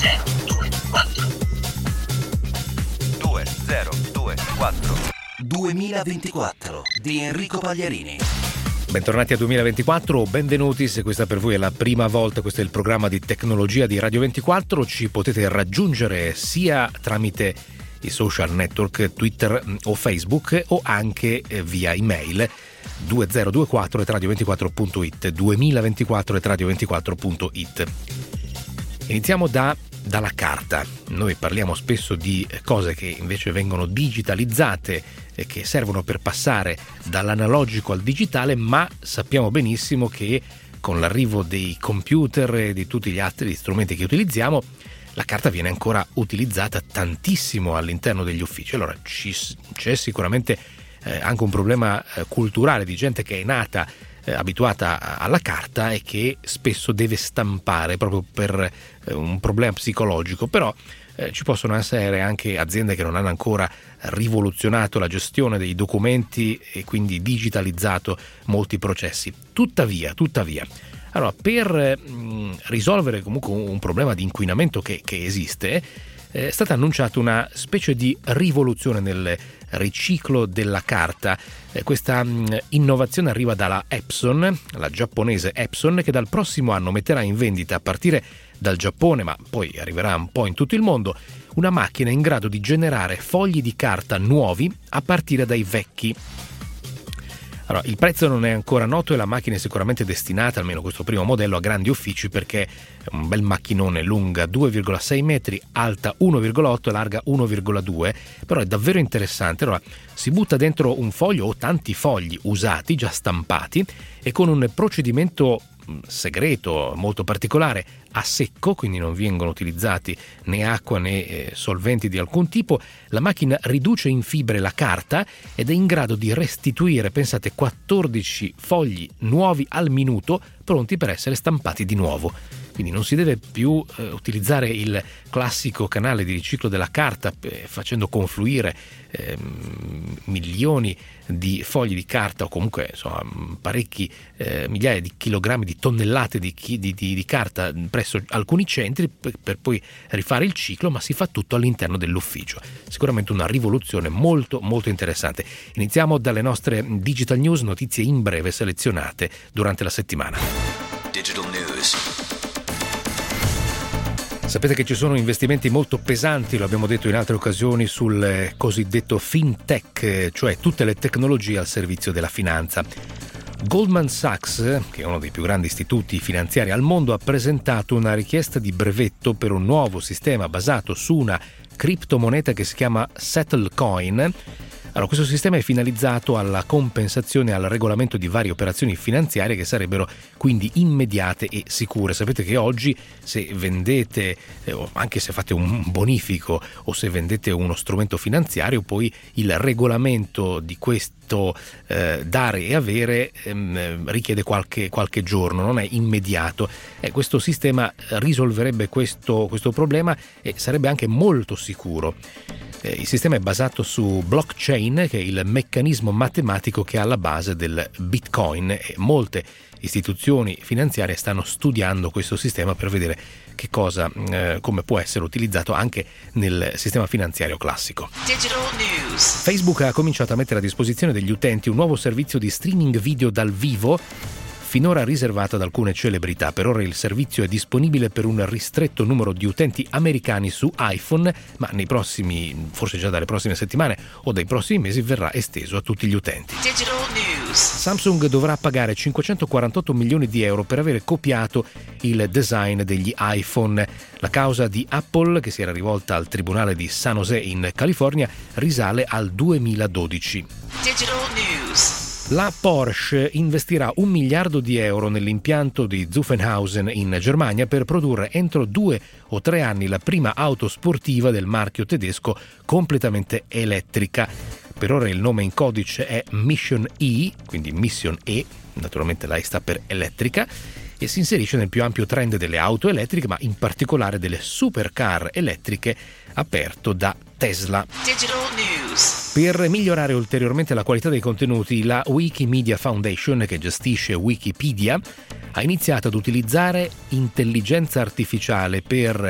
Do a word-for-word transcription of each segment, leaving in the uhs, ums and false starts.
zero due quattro due zero due quattro duemilaventiquattro di Enrico Pagliarini. Bentornati a duemilaventiquattro, benvenuti. Se questa per voi è la prima volta, questo è il programma di tecnologia di Radio ventiquattro. Ci potete raggiungere sia tramite i social network Twitter o Facebook o anche via email duemilaventiquattro at radio ventiquattro punto it duemilaventiquattro at radio ventiquattro punto it. Iniziamo da, dalla carta. Noi parliamo spesso di cose che invece vengono digitalizzate e che servono per passare dall'analogico al digitale, ma sappiamo benissimo che con l'arrivo dei computer e di tutti gli altri strumenti che utilizziamo, la carta viene ancora utilizzata tantissimo all'interno degli uffici. Allora ci, c'è sicuramente eh, anche un problema eh, culturale di gente che è nata eh, abituata alla carta e che spesso deve stampare proprio per eh, un problema psicologico, però eh, ci possono essere anche aziende che non hanno ancora rivoluzionato la gestione dei documenti e quindi digitalizzato molti processi. Tuttavia, tuttavia Allora, per mh, risolvere comunque un problema di inquinamento che, che esiste, è stata annunciata una specie di rivoluzione nel riciclo della carta. Eh, questa mh, innovazione arriva dalla Epson, la giapponese Epson, che dal prossimo anno metterà in vendita, a partire dal Giappone, ma poi arriverà un po' in tutto il mondo, una macchina in grado di generare fogli di carta nuovi a partire dai vecchi. Allora, il prezzo non è ancora noto e la macchina è sicuramente destinata, almeno questo primo modello, a grandi uffici, perché è un bel macchinone, lunga due virgola sei metri, alta uno virgola otto e larga uno virgola due, però è davvero interessante. Allora, si butta dentro un foglio o tanti fogli usati, già stampati, e con un procedimento segreto molto particolare, a secco, quindi non vengono utilizzati né acqua né eh, solventi di alcun tipo, la macchina riduce in fibre la carta ed è in grado di restituire, pensate, quattordici fogli nuovi al minuto, pronti per essere stampati di nuovo. Quindi non si deve più eh, utilizzare il classico canale di riciclo della carta eh, facendo confluire eh, milioni di fogli di carta o comunque insomma, parecchi eh, migliaia di chilogrammi, di tonnellate di, di, di, di carta presso alcuni centri per, per poi rifare il ciclo, ma si fa tutto all'interno dell'ufficio. Sicuramente una rivoluzione molto molto interessante. Iniziamo dalle nostre digital news, notizie in breve selezionate durante la settimana. Digital News. Sapete che ci sono investimenti molto pesanti, lo abbiamo detto in altre occasioni, sul cosiddetto fintech, cioè tutte le tecnologie al servizio della finanza. Goldman Sachs, che è uno dei più grandi istituti finanziari al mondo, ha presentato una richiesta di brevetto per un nuovo sistema basato su una criptomoneta che si chiama Settlecoin. Allora, questo sistema è finalizzato alla compensazione e al regolamento di varie operazioni finanziarie che sarebbero quindi immediate e sicure. Sapete che oggi se vendete, eh, anche se fate un bonifico o se vendete uno strumento finanziario, poi il regolamento di questo eh, dare e avere ehm, richiede qualche, qualche giorno, non è immediato. Eh, questo sistema risolverebbe questo, questo problema e sarebbe anche molto sicuro. Il sistema è basato su blockchain, che è il meccanismo matematico che è alla base del Bitcoin, e molte istituzioni finanziarie stanno studiando questo sistema per vedere che cosa, eh, come può essere utilizzato anche nel sistema finanziario classico. Digital News. Facebook ha cominciato a mettere a disposizione degli utenti un nuovo servizio di streaming video dal vivo, finora riservato ad alcune celebrità. Per ora il servizio è disponibile per un ristretto numero di utenti americani su iPhone, ma nei prossimi, forse già dalle prossime settimane o dai prossimi mesi, verrà esteso a tutti gli utenti. Digital News. Samsung dovrà pagare cinquecentoquarantotto milioni di euro per aver copiato il design degli iPhone. La causa di Apple, che si era rivolta al tribunale di San José in California, risale al duemiladodici. Digital News. La Porsche investirà un miliardo di euro nell'impianto di Zuffenhausen in Germania per produrre entro due o tre anni la prima auto sportiva del marchio tedesco completamente elettrica. Per ora il nome in codice è Mission E, quindi Mission E, naturalmente la E sta per elettrica, e si inserisce nel più ampio trend delle auto elettriche, ma in particolare delle supercar elettriche aperto da Tesla. Digital News. Per migliorare ulteriormente la qualità dei contenuti, la Wikimedia Foundation, che gestisce Wikipedia, ha iniziato ad utilizzare intelligenza artificiale per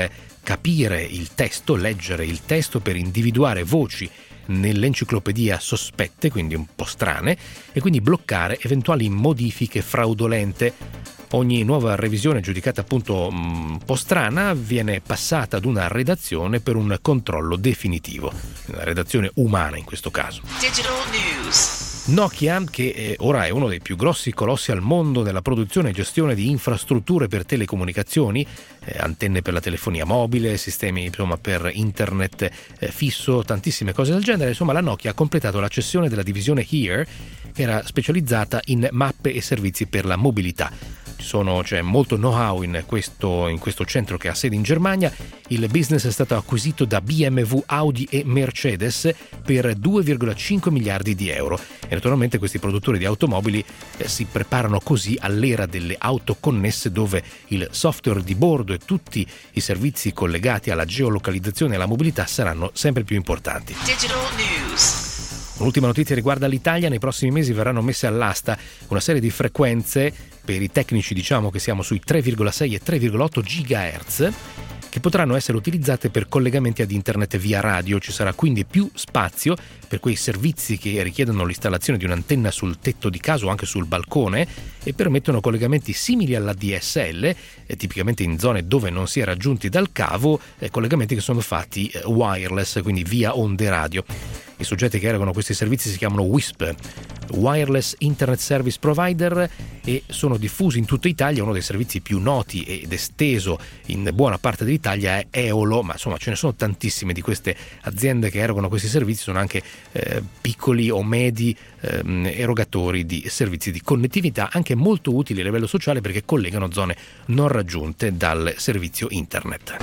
capire il testo, leggere il testo per individuare voci nell'enciclopedia sospette, quindi un po' strane, e quindi bloccare eventuali modifiche fraudolente. Ogni nuova revisione giudicata appunto un po' strana viene passata ad una redazione per un controllo definitivo, una redazione umana in questo caso. Digital News. Nokia, che ora è uno dei più grossi colossi al mondo nella produzione e gestione di infrastrutture per telecomunicazioni, eh, antenne per la telefonia mobile, sistemi insomma per internet eh, fisso, tantissime cose del genere, insomma la Nokia ha completato la cessione della divisione HERE, che era specializzata in mappe e servizi per la mobilità. Sono, c'è molto know-how in questo, in questo centro che ha sede in Germania. Il business è stato acquisito da B M W, Audi e Mercedes per due virgola cinque miliardi di euro e naturalmente questi produttori di automobili eh, si preparano così all'era delle auto connesse, dove il software di bordo e tutti i servizi collegati alla geolocalizzazione e alla mobilità saranno sempre più importanti. Digital News. Un'ultima notizia riguarda l'Italia. Nei prossimi mesi verranno messe all'asta una serie di frequenze, per i tecnici diciamo che siamo sui tre virgola sei e tre virgola otto gigahertz, che potranno essere utilizzate per collegamenti ad internet via radio. Ci sarà quindi più spazio per quei servizi che richiedono l'installazione di un'antenna sul tetto di casa o anche sul balcone e permettono collegamenti simili alla D S L, eh, tipicamente in zone dove non si è raggiunti dal cavo, eh, collegamenti che sono fatti eh, wireless, quindi via onde radio. I soggetti che erogano questi servizi si chiamano W I S P, Wireless Internet Service Provider, e sono diffusi in tutta Italia. Uno dei servizi più noti ed esteso in buona parte dell'Italia è Eolo, ma insomma ce ne sono tantissime di queste aziende che erogano questi servizi. Sono anche eh, piccoli o medi ehm, erogatori di servizi di connettività, anche molto utili a livello sociale perché collegano zone non raggiunte dal servizio internet.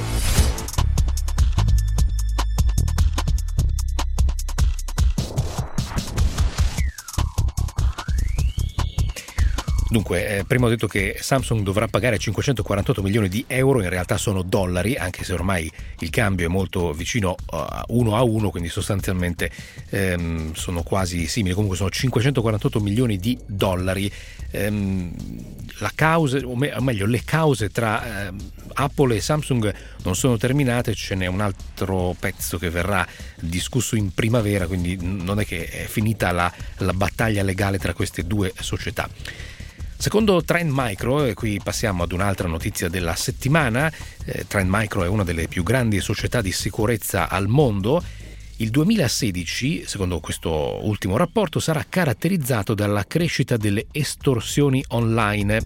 Dunque, eh, prima ho detto che Samsung dovrà pagare cinquecentoquarantotto milioni di euro, in realtà sono dollari, anche se ormai il cambio è molto vicino a uno a uno, quindi sostanzialmente ehm, sono quasi simili. Comunque sono cinquecentoquarantotto milioni di dollari. Ehm, la causa, o, me, o meglio, le cause tra ehm, Apple e Samsung non sono terminate, ce n'è un altro pezzo che verrà discusso in primavera, quindi non è che è finita la, la battaglia legale tra queste due società. Secondo Trend Micro, e qui passiamo ad un'altra notizia della settimana, eh, Trend Micro è una delle più grandi società di sicurezza al mondo. Il duemilasedici, secondo questo ultimo rapporto, sarà caratterizzato dalla crescita delle estorsioni online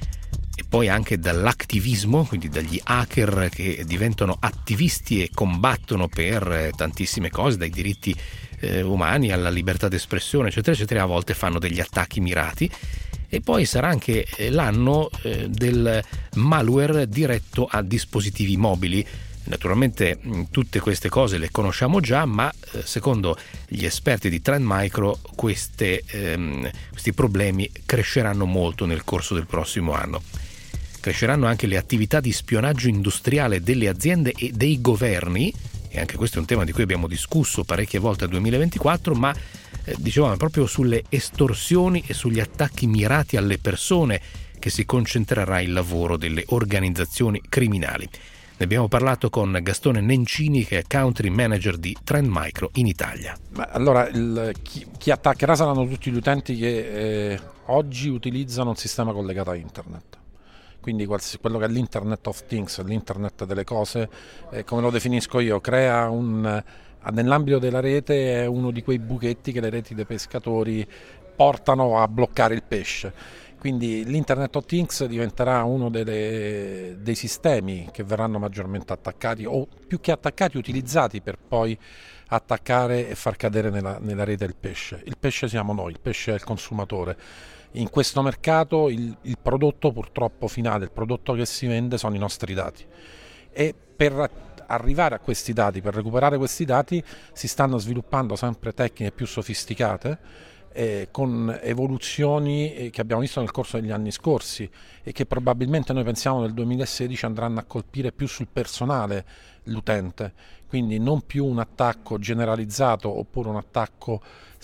e poi anche dall'attivismo, quindi dagli hacker che diventano attivisti e combattono per tantissime cose, dai diritti eh, umani alla libertà d'espressione, eccetera, eccetera. A volte fanno degli attacchi mirati. E poi sarà anche l'anno del malware diretto a dispositivi mobili. Naturalmente tutte queste cose le conosciamo già, ma secondo gli esperti di Trend Micro queste, ehm, questi problemi cresceranno molto nel corso del prossimo anno. Cresceranno anche le attività di spionaggio industriale delle aziende e dei governi, e anche questo è un tema di cui abbiamo discusso parecchie volte nel duemilaventiquattro, ma eh, dicevamo proprio sulle estorsioni e sugli attacchi mirati alle persone che si concentrerà il lavoro delle organizzazioni criminali. Ne abbiamo parlato con Gastone Nencini, che è country manager di Trend Micro in Italia. Allora, il, chi, chi attaccherà saranno tutti gli utenti che eh, oggi utilizzano un sistema collegato a internet. Quindi quello che è l'Internet of Things, l'Internet delle cose, eh, come lo definisco io, crea un, nell'ambito della rete, è uno di quei buchetti che le reti dei pescatori portano a bloccare il pesce. Quindi l'Internet of Things diventerà uno delle, dei sistemi che verranno maggiormente attaccati, o più che attaccati, utilizzati per poi attaccare e far cadere nella, nella rete il pesce. Il pesce siamo noi, il pesce è il consumatore. In questo mercato il, il prodotto purtroppo finale, il prodotto che si vende sono i nostri dati, e per arrivare a questi dati, per recuperare questi dati, si stanno sviluppando sempre tecniche più sofisticate eh, con evoluzioni eh, che abbiamo visto nel corso degli anni scorsi e che probabilmente noi pensiamo nel duemilasedici andranno a colpire più sul personale l'utente, quindi non più un attacco generalizzato oppure un attacco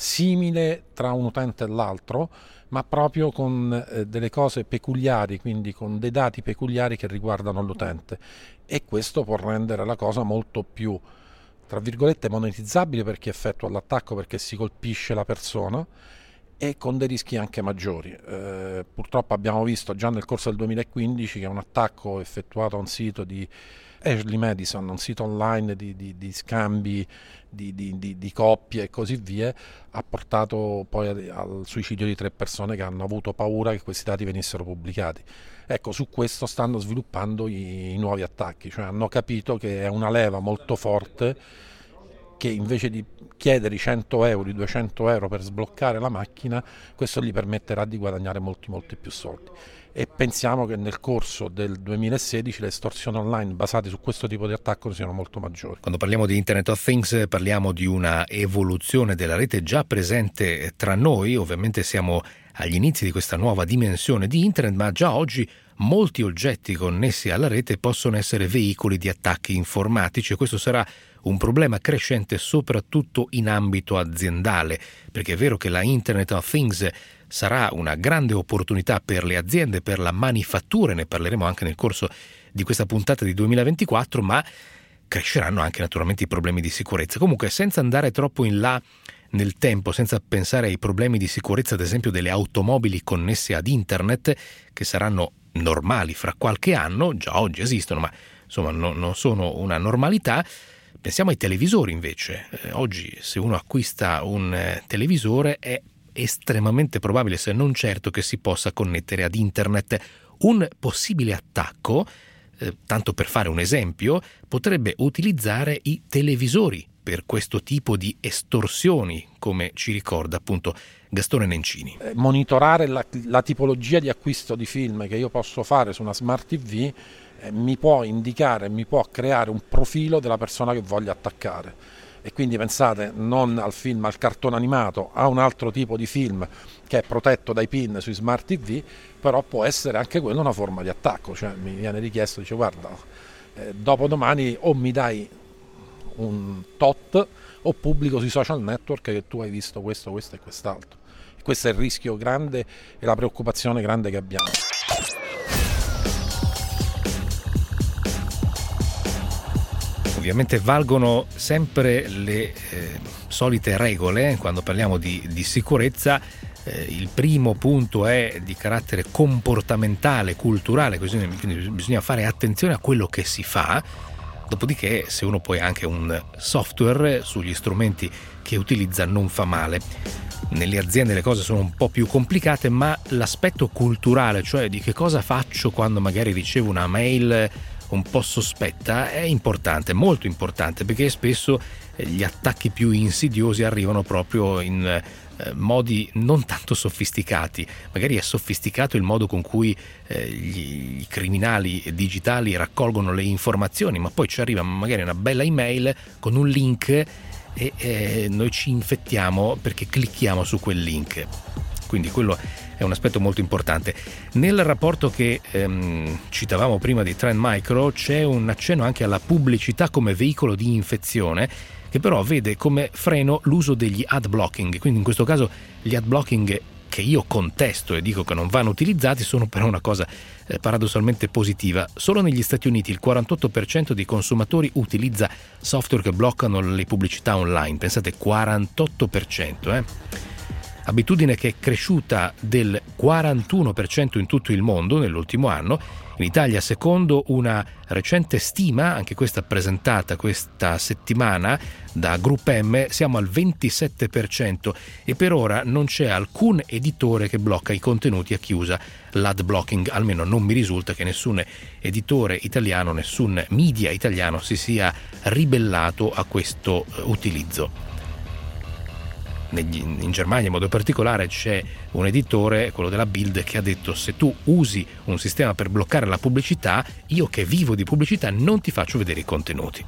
simile tra un utente e l'altro, ma proprio con eh, delle cose peculiari, quindi con dei dati peculiari che riguardano l'utente, e questo può rendere la cosa molto più, tra virgolette, monetizzabile per chi effettua l'attacco, perché si colpisce la persona, e con dei rischi anche maggiori. Eh, purtroppo abbiamo visto già nel corso del duemilaquindici che un attacco effettuato a un sito di Ashley Madison, un sito online di, di, di scambi di, di, di, di coppie e così via, ha portato poi al suicidio di tre persone che hanno avuto paura che questi dati venissero pubblicati. Ecco, su questo stanno sviluppando i, i nuovi attacchi, cioè hanno capito che è una leva molto forte, che invece di chiedere i cento euro, i duecento euro per sbloccare la macchina, questo gli permetterà di guadagnare molti molti più soldi. E pensiamo che nel corso del duemilasedici le estorsioni online basate su questo tipo di attacco siano molto maggiori. Quando parliamo di Internet of Things parliamo di una evoluzione della rete già presente tra noi. Ovviamente siamo agli inizi di questa nuova dimensione di Internet, ma già oggi molti oggetti connessi alla rete possono essere veicoli di attacchi informatici, e questo sarà un problema crescente soprattutto in ambito aziendale, perché è vero che la Internet of Things sarà una grande opportunità per le aziende, per la manifattura, ne parleremo anche nel corso di questa puntata di duemilaventiquattro, ma cresceranno anche naturalmente i problemi di sicurezza. Comunque, senza andare troppo in là nel tempo, senza pensare ai problemi di sicurezza, ad esempio delle automobili connesse ad Internet, che saranno normali fra qualche anno, già oggi esistono, ma insomma no, non sono una normalità. Pensiamo ai televisori invece. Eh, oggi se uno acquista un eh, televisore è estremamente probabile, se non certo, che si possa connettere ad Internet. Un possibile attacco, eh, tanto per fare un esempio, potrebbe utilizzare i televisori per questo tipo di estorsioni, come ci ricorda appunto Gastone Nencini. Eh, monitorare la, la tipologia di acquisto di film che io posso fare su una Smart T V eh, mi può indicare, mi può creare un profilo della persona che voglio attaccare. E quindi pensate non al film, al cartone animato, a un altro tipo di film che è protetto dai PIN sui Smart T V, però può essere anche quello una forma di attacco. Cioè mi viene richiesto, dice guarda, eh, dopodomani o mi dai un tot o pubblico sui social network che tu hai visto questo, questo e quest'altro. E questo è il rischio grande e la preoccupazione grande che abbiamo. Ovviamente valgono sempre le eh, solite regole quando parliamo di, di sicurezza. Eh, il primo punto è di carattere comportamentale, culturale, quindi bisogna fare attenzione a quello che si fa. Dopodiché, se uno poi ha anche un software sugli strumenti che utilizza, non fa male. Nelle aziende le cose sono un po' più complicate, ma l'aspetto culturale, cioè di che cosa faccio quando magari ricevo una mail un po' sospetta, è importante, molto importante, perché spesso gli attacchi più insidiosi arrivano proprio in eh, modi non tanto sofisticati. Magari è sofisticato il modo con cui eh, gli, i criminali digitali raccolgono le informazioni, ma poi ci arriva magari una bella email con un link e eh, noi ci infettiamo perché clicchiamo su quel link. Quindi quello è un aspetto molto importante. Nel rapporto che ehm, citavamo prima di Trend Micro c'è un accenno anche alla pubblicità come veicolo di infezione, che però vede come freno l'uso degli ad blocking. Quindi in questo caso gli ad blocking, che io contesto e dico che non vanno utilizzati, sono però una cosa eh, paradossalmente positiva. Solo negli Stati Uniti il quarantotto per cento dei consumatori utilizza software che bloccano le pubblicità online. Pensate, quarantotto per cento, eh? Abitudine che è cresciuta del quarantuno per cento in tutto il mondo nell'ultimo anno. In Italia, secondo una recente stima, anche questa presentata questa settimana da Group M, siamo al ventisette per cento e per ora non c'è alcun editore che blocca i contenuti a chi usa l'ad blocking. Almeno non mi risulta che nessun editore italiano, nessun media italiano si sia ribellato a questo utilizzo. In Germania in modo particolare c'è un editore, quello della Bild, che ha detto: se tu usi un sistema per bloccare la pubblicità, io che vivo di pubblicità non ti faccio vedere i contenuti.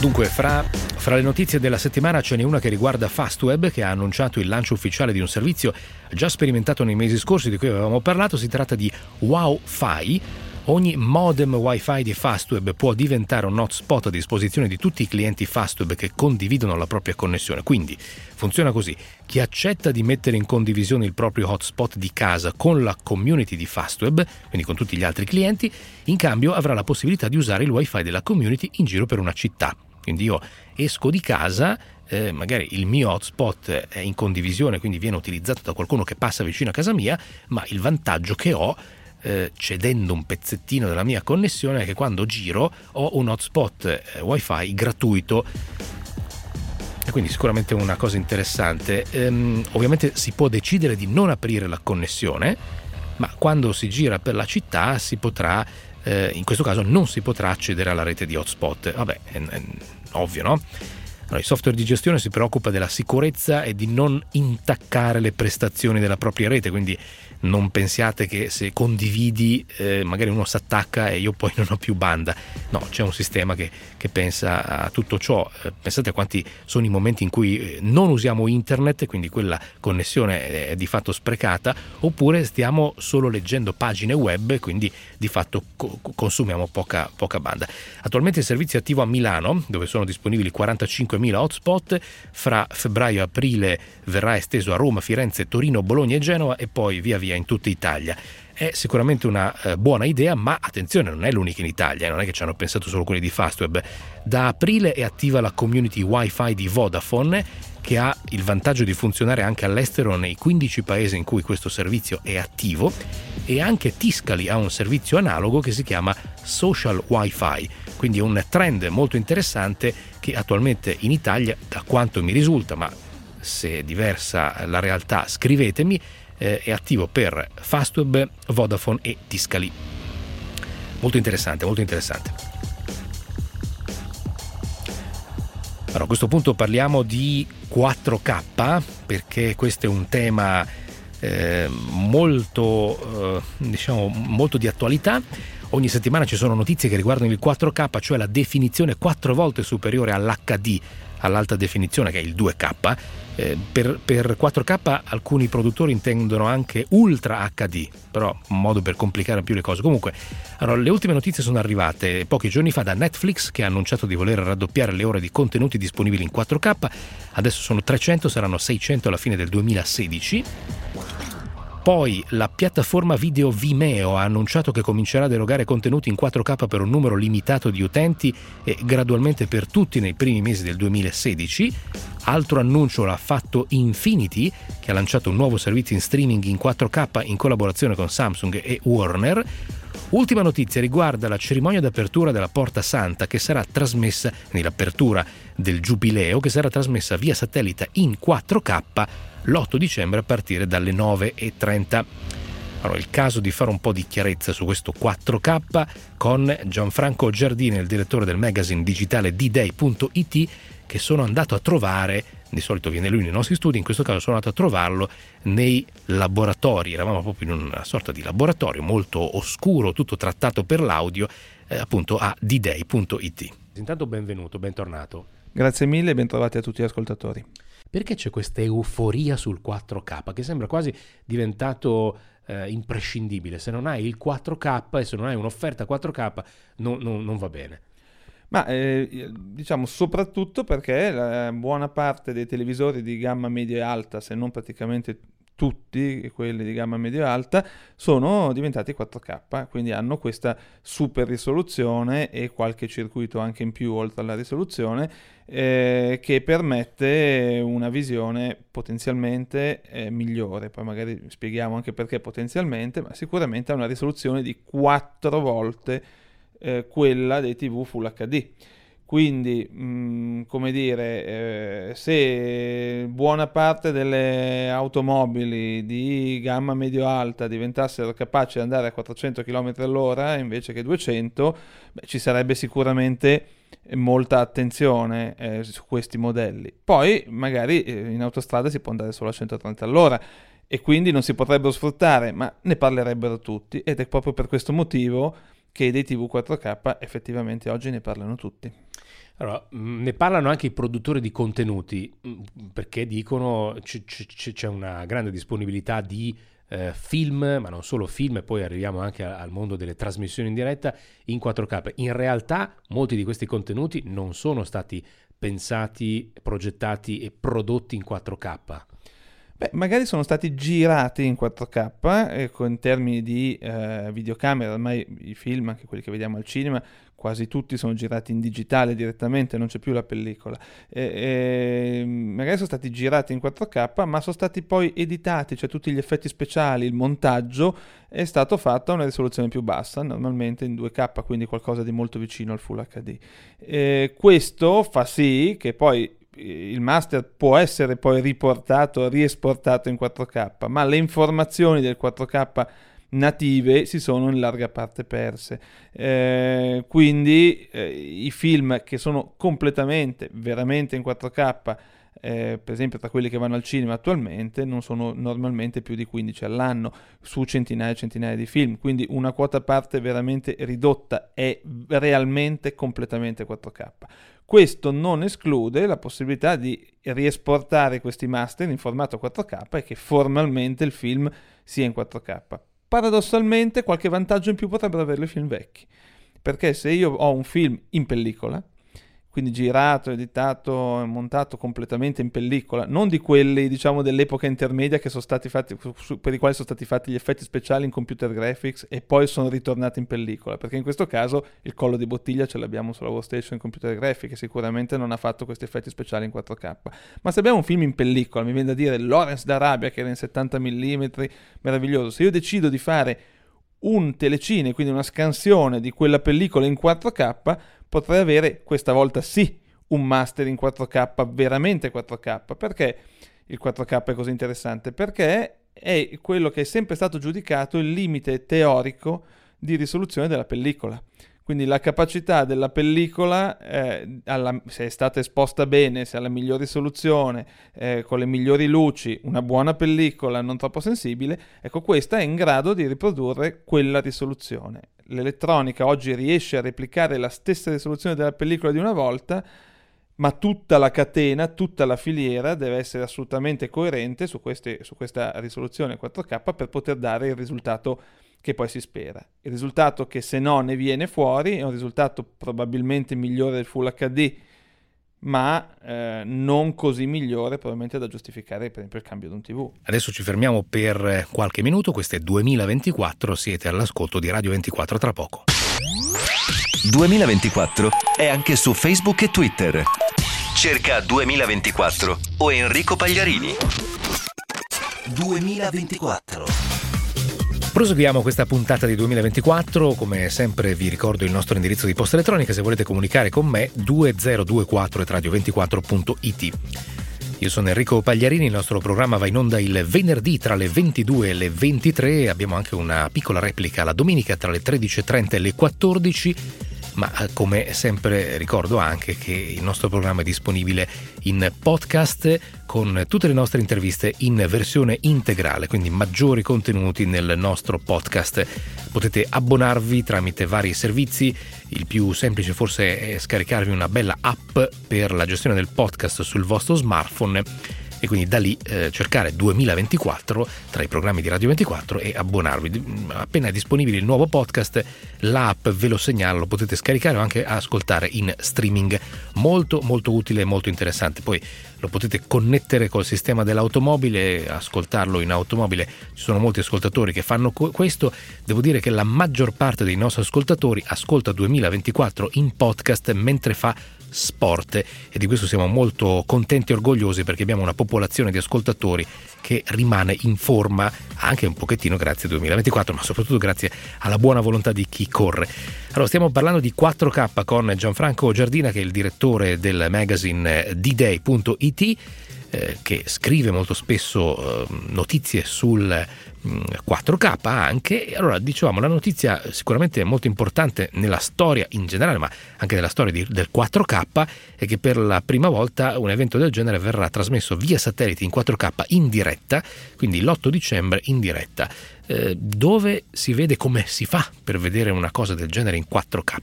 Dunque, fra, fra le notizie della settimana ce n'è una che riguarda Fastweb, che ha annunciato il lancio ufficiale di un servizio già sperimentato nei mesi scorsi di cui avevamo parlato. Si tratta di WowFi. Ogni modem Wi-Fi di Fastweb può diventare un hotspot a disposizione di tutti i clienti Fastweb che condividono la propria connessione. Quindi funziona così: chi accetta di mettere in condivisione il proprio hotspot di casa con la community di Fastweb, quindi con tutti gli altri clienti, in cambio avrà la possibilità di usare il Wi-Fi della community in giro per una città. Quindi io esco di casa, eh, magari il mio hotspot è in condivisione, quindi viene utilizzato da qualcuno che passa vicino a casa mia, ma il vantaggio che ho, eh, cedendo un pezzettino della mia connessione, è che quando giro ho un hotspot eh, Wi-Fi gratuito. E quindi sicuramente una cosa interessante. Ehm, ovviamente si può decidere di non aprire la connessione, ma quando si gira per la città si potrà, eh, in questo caso non si potrà accedere alla rete di hotspot. Vabbè, è, è ovvio, no? Allora, il software di gestione si preoccupa della sicurezza e di non intaccare le prestazioni della propria rete, quindi non pensiate che se condividi eh, magari uno si attacca e io poi non ho più banda. No, c'è un sistema che, che pensa a tutto ciò. Eh, pensate a quanti sono i momenti in cui non usiamo internet, quindi quella connessione è di fatto sprecata, oppure stiamo solo leggendo pagine web, quindi di fatto co- consumiamo poca, poca banda. Attualmente il servizio è attivo a Milano, dove sono disponibili quarantacinquemila hotspot. Fra febbraio e aprile verrà esteso a Roma, Firenze, Torino, Bologna e Genova, e poi via via in tutta Italia. È sicuramente una eh, buona idea, ma attenzione, non è l'unica in Italia, non è che ci hanno pensato solo quelli di Fastweb. Da aprile è attiva la community Wi-Fi di Vodafone, che ha il vantaggio di funzionare anche all'estero nei quindici paesi in cui questo servizio è attivo, e anche Tiscali ha un servizio analogo che si chiama Social Wi-Fi, quindi è un trend molto interessante che attualmente in Italia, da quanto mi risulta, ma se è diversa la realtà scrivetemi, eh, è attivo per Fastweb, Vodafone e Tiscali. Molto interessante, molto interessante. Allora, a questo punto parliamo di quattro K, perché questo è un tema eh, molto, eh, diciamo, molto di attualità. Ogni settimana ci sono notizie che riguardano il quattro K, cioè la definizione quattro volte superiore all'H D, all'alta definizione, che è il due K. Eh, per, per quattro K alcuni produttori intendono anche Ultra acca di, però un modo per complicare più le cose. Comunque, allora, le ultime notizie sono arrivate pochi giorni fa da Netflix, che ha annunciato di voler raddoppiare le ore di contenuti disponibili in quattro K. Adesso sono trecento, saranno seicento alla fine del duemilasedici. Poi la piattaforma video Vimeo ha annunciato che comincerà ad erogare contenuti in quattro K per un numero limitato di utenti e gradualmente per tutti nei primi mesi del duemilasedici. Altro annuncio l'ha fatto Infinity, che ha lanciato un nuovo servizio in streaming in quattro K in collaborazione con Samsung e Warner. Ultima notizia riguarda la cerimonia d'apertura della Porta Santa, che sarà trasmessa nell'apertura del Giubileo, che sarà trasmessa via satellite in quattro K l'otto dicembre a partire dalle nove e trenta. Allora, è il caso di fare un po' di chiarezza su questo quattro K con Gianfranco Giardini, il direttore del magazine digitale d day punto it, che sono andato a trovare. Di solito viene lui nei nostri studi, in questo caso sono andato a trovarlo nei laboratori. Eravamo proprio in una sorta di laboratorio molto oscuro, tutto trattato per l'audio, eh, appunto a d day punto it. Intanto benvenuto, bentornato. Grazie mille e bentrovati a tutti gli ascoltatori. Perché c'è questa euforia sul quattro K che sembra quasi diventato eh, imprescindibile? Se non hai il quattro K e se non hai un'offerta quattro K no, no, non va bene. Ma eh, diciamo soprattutto perché la buona parte dei televisori di gamma media e alta, se non praticamente tutti quelli di gamma media e alta, sono diventati quattro K, quindi hanno questa super risoluzione e qualche circuito anche in più oltre alla risoluzione, eh, che permette una visione potenzialmente eh, migliore. Poi magari spieghiamo anche perché potenzialmente, ma sicuramente ha una risoluzione di quattro volte eh, quella dei tivù Full acca di. Quindi, mh, come dire, eh, se buona parte delle automobili di gamma medio-alta diventassero capaci di andare a quattrocento chilometri all'ora invece che duecento, beh, ci sarebbe sicuramente molta attenzione eh, su questi modelli. Poi, magari eh, in autostrada si può andare solo a centotrenta all'ora e quindi non si potrebbero sfruttare, ma ne parlerebbero tutti, ed è proprio per questo motivo che dei tivù quattro K effettivamente oggi ne parlano tutti. Allora, ne parlano anche i produttori di contenuti, perché dicono c- c- c'è una grande disponibilità di eh, film, ma non solo film, e poi arriviamo anche al mondo delle trasmissioni in diretta in quattro K. In realtà molti di questi contenuti non sono stati pensati, progettati e prodotti in quattro K. Beh, magari sono stati girati in quattro K, ecco, in termini di eh, videocamere. Ormai i film, anche quelli che vediamo al cinema, quasi tutti sono girati in digitale direttamente, non c'è più la pellicola. E, e, magari sono stati girati in quattro K, ma sono stati poi editati, cioè tutti gli effetti speciali, il montaggio è stato fatto a una risoluzione più bassa, normalmente in due K, quindi qualcosa di molto vicino al Full H D. E questo fa sì che poi il master può essere poi riportato, riesportato in quattro K, ma le informazioni del quattro K native si sono in larga parte perse. Eh, quindi eh, i film che sono completamente, veramente in quattro K, eh, per esempio tra quelli che vanno al cinema attualmente, non sono normalmente più di quindici all'anno su centinaia e centinaia di film, quindi una quota parte veramente ridotta, è realmente completamente quattro K. Questo non esclude la possibilità di riesportare questi master in formato quattro K e che formalmente il film sia in quattro K. Paradossalmente qualche vantaggio in più potrebbero avere i film vecchi, perché se io ho un film in pellicola, quindi girato, editato e montato completamente in pellicola, non di quelli, diciamo, dell'epoca intermedia che sono stati fatti, per i quali sono stati fatti gli effetti speciali in computer graphics e poi sono ritornati in pellicola, perché in questo caso il collo di bottiglia ce l'abbiamo sulla workstation in computer graphics e sicuramente non ha fatto questi effetti speciali in quattro K. Ma se abbiamo un film in pellicola, mi viene da dire Lawrence d'Arabia che era in settanta millimetri, meraviglioso, se io decido di fare un telecine, quindi una scansione di quella pellicola in quattro K, potrei avere questa volta sì un master in quattro K, veramente quattro K. Perché il quattro K è così interessante? Perché è quello che è sempre stato giudicato il limite teorico di risoluzione della pellicola. Quindi la capacità della pellicola, eh, alla, se è stata esposta bene, se ha la migliore risoluzione, eh, con le migliori luci, una buona pellicola non troppo sensibile, ecco, questa è in grado di riprodurre quella risoluzione. L'elettronica oggi riesce a replicare la stessa risoluzione della pellicola di una volta, ma tutta la catena, tutta la filiera deve essere assolutamente coerente su, queste, su questa risoluzione quattro K per poter dare il risultato che poi si spera. Il risultato che se no ne viene fuori è un risultato probabilmente migliore del Full H D, ma eh, non così migliore probabilmente da giustificare per esempio il cambio di un tivù. Adesso ci fermiamo per qualche minuto, questo è duemilaventiquattro, siete all'ascolto di Radio ventiquattro, tra poco. duemilaventiquattro è anche su Facebook e Twitter. Cerca duemilaventiquattro o Enrico Pagliarini. duemilaventiquattro. Proseguiamo questa puntata di duemilaventiquattro, come sempre vi ricordo il nostro indirizzo di posta elettronica se volete comunicare con me, duemilaventiquattro at radio ventiquattro punto it. Io sono Enrico Pagliarini, il nostro programma va in onda il venerdì tra le ventidue e le ventitré, abbiamo anche una piccola replica la domenica tra le tredici e trenta e le quattordici, ma come sempre ricordo anche che il nostro programma è disponibile in podcast con tutte le nostre interviste in versione integrale, quindi maggiori contenuti nel nostro podcast. Potete abbonarvi tramite vari servizi, il più semplice forse è scaricarvi una bella app per la gestione del podcast sul vostro smartphone e quindi da lì eh, cercare duemilaventiquattro tra i programmi di Radio ventiquattro e abbonarvi. Appena è disponibile il nuovo podcast, l'app ve lo segnalo, lo potete scaricare o anche ascoltare in streaming. Molto molto utile e molto interessante. Poi lo potete connettere col sistema dell'automobile, ascoltarlo in automobile. Ci sono molti ascoltatori che fanno questo. Devo dire che la maggior parte dei nostri ascoltatori ascolta duemilaventiquattro in podcast mentre fa sport e di questo siamo molto contenti e orgogliosi perché abbiamo una popolazione di ascoltatori che rimane in forma anche un pochettino grazie a duemilaventiquattro, ma soprattutto grazie alla buona volontà di chi corre. Allora, stiamo parlando di quattro K con Gianfranco Giardina, che è il direttore del magazine d day punto it, eh, che scrive molto spesso eh, notizie sul quattro K anche. Allora, dicevamo, la notizia sicuramente molto importante nella storia in generale, ma anche nella storia di, del quattro K, è che per la prima volta un evento del genere verrà trasmesso via satellite in quattro K in diretta, quindi l'otto dicembre in diretta. Eh, dove si vede come si fa per vedere una cosa del genere in quattro K?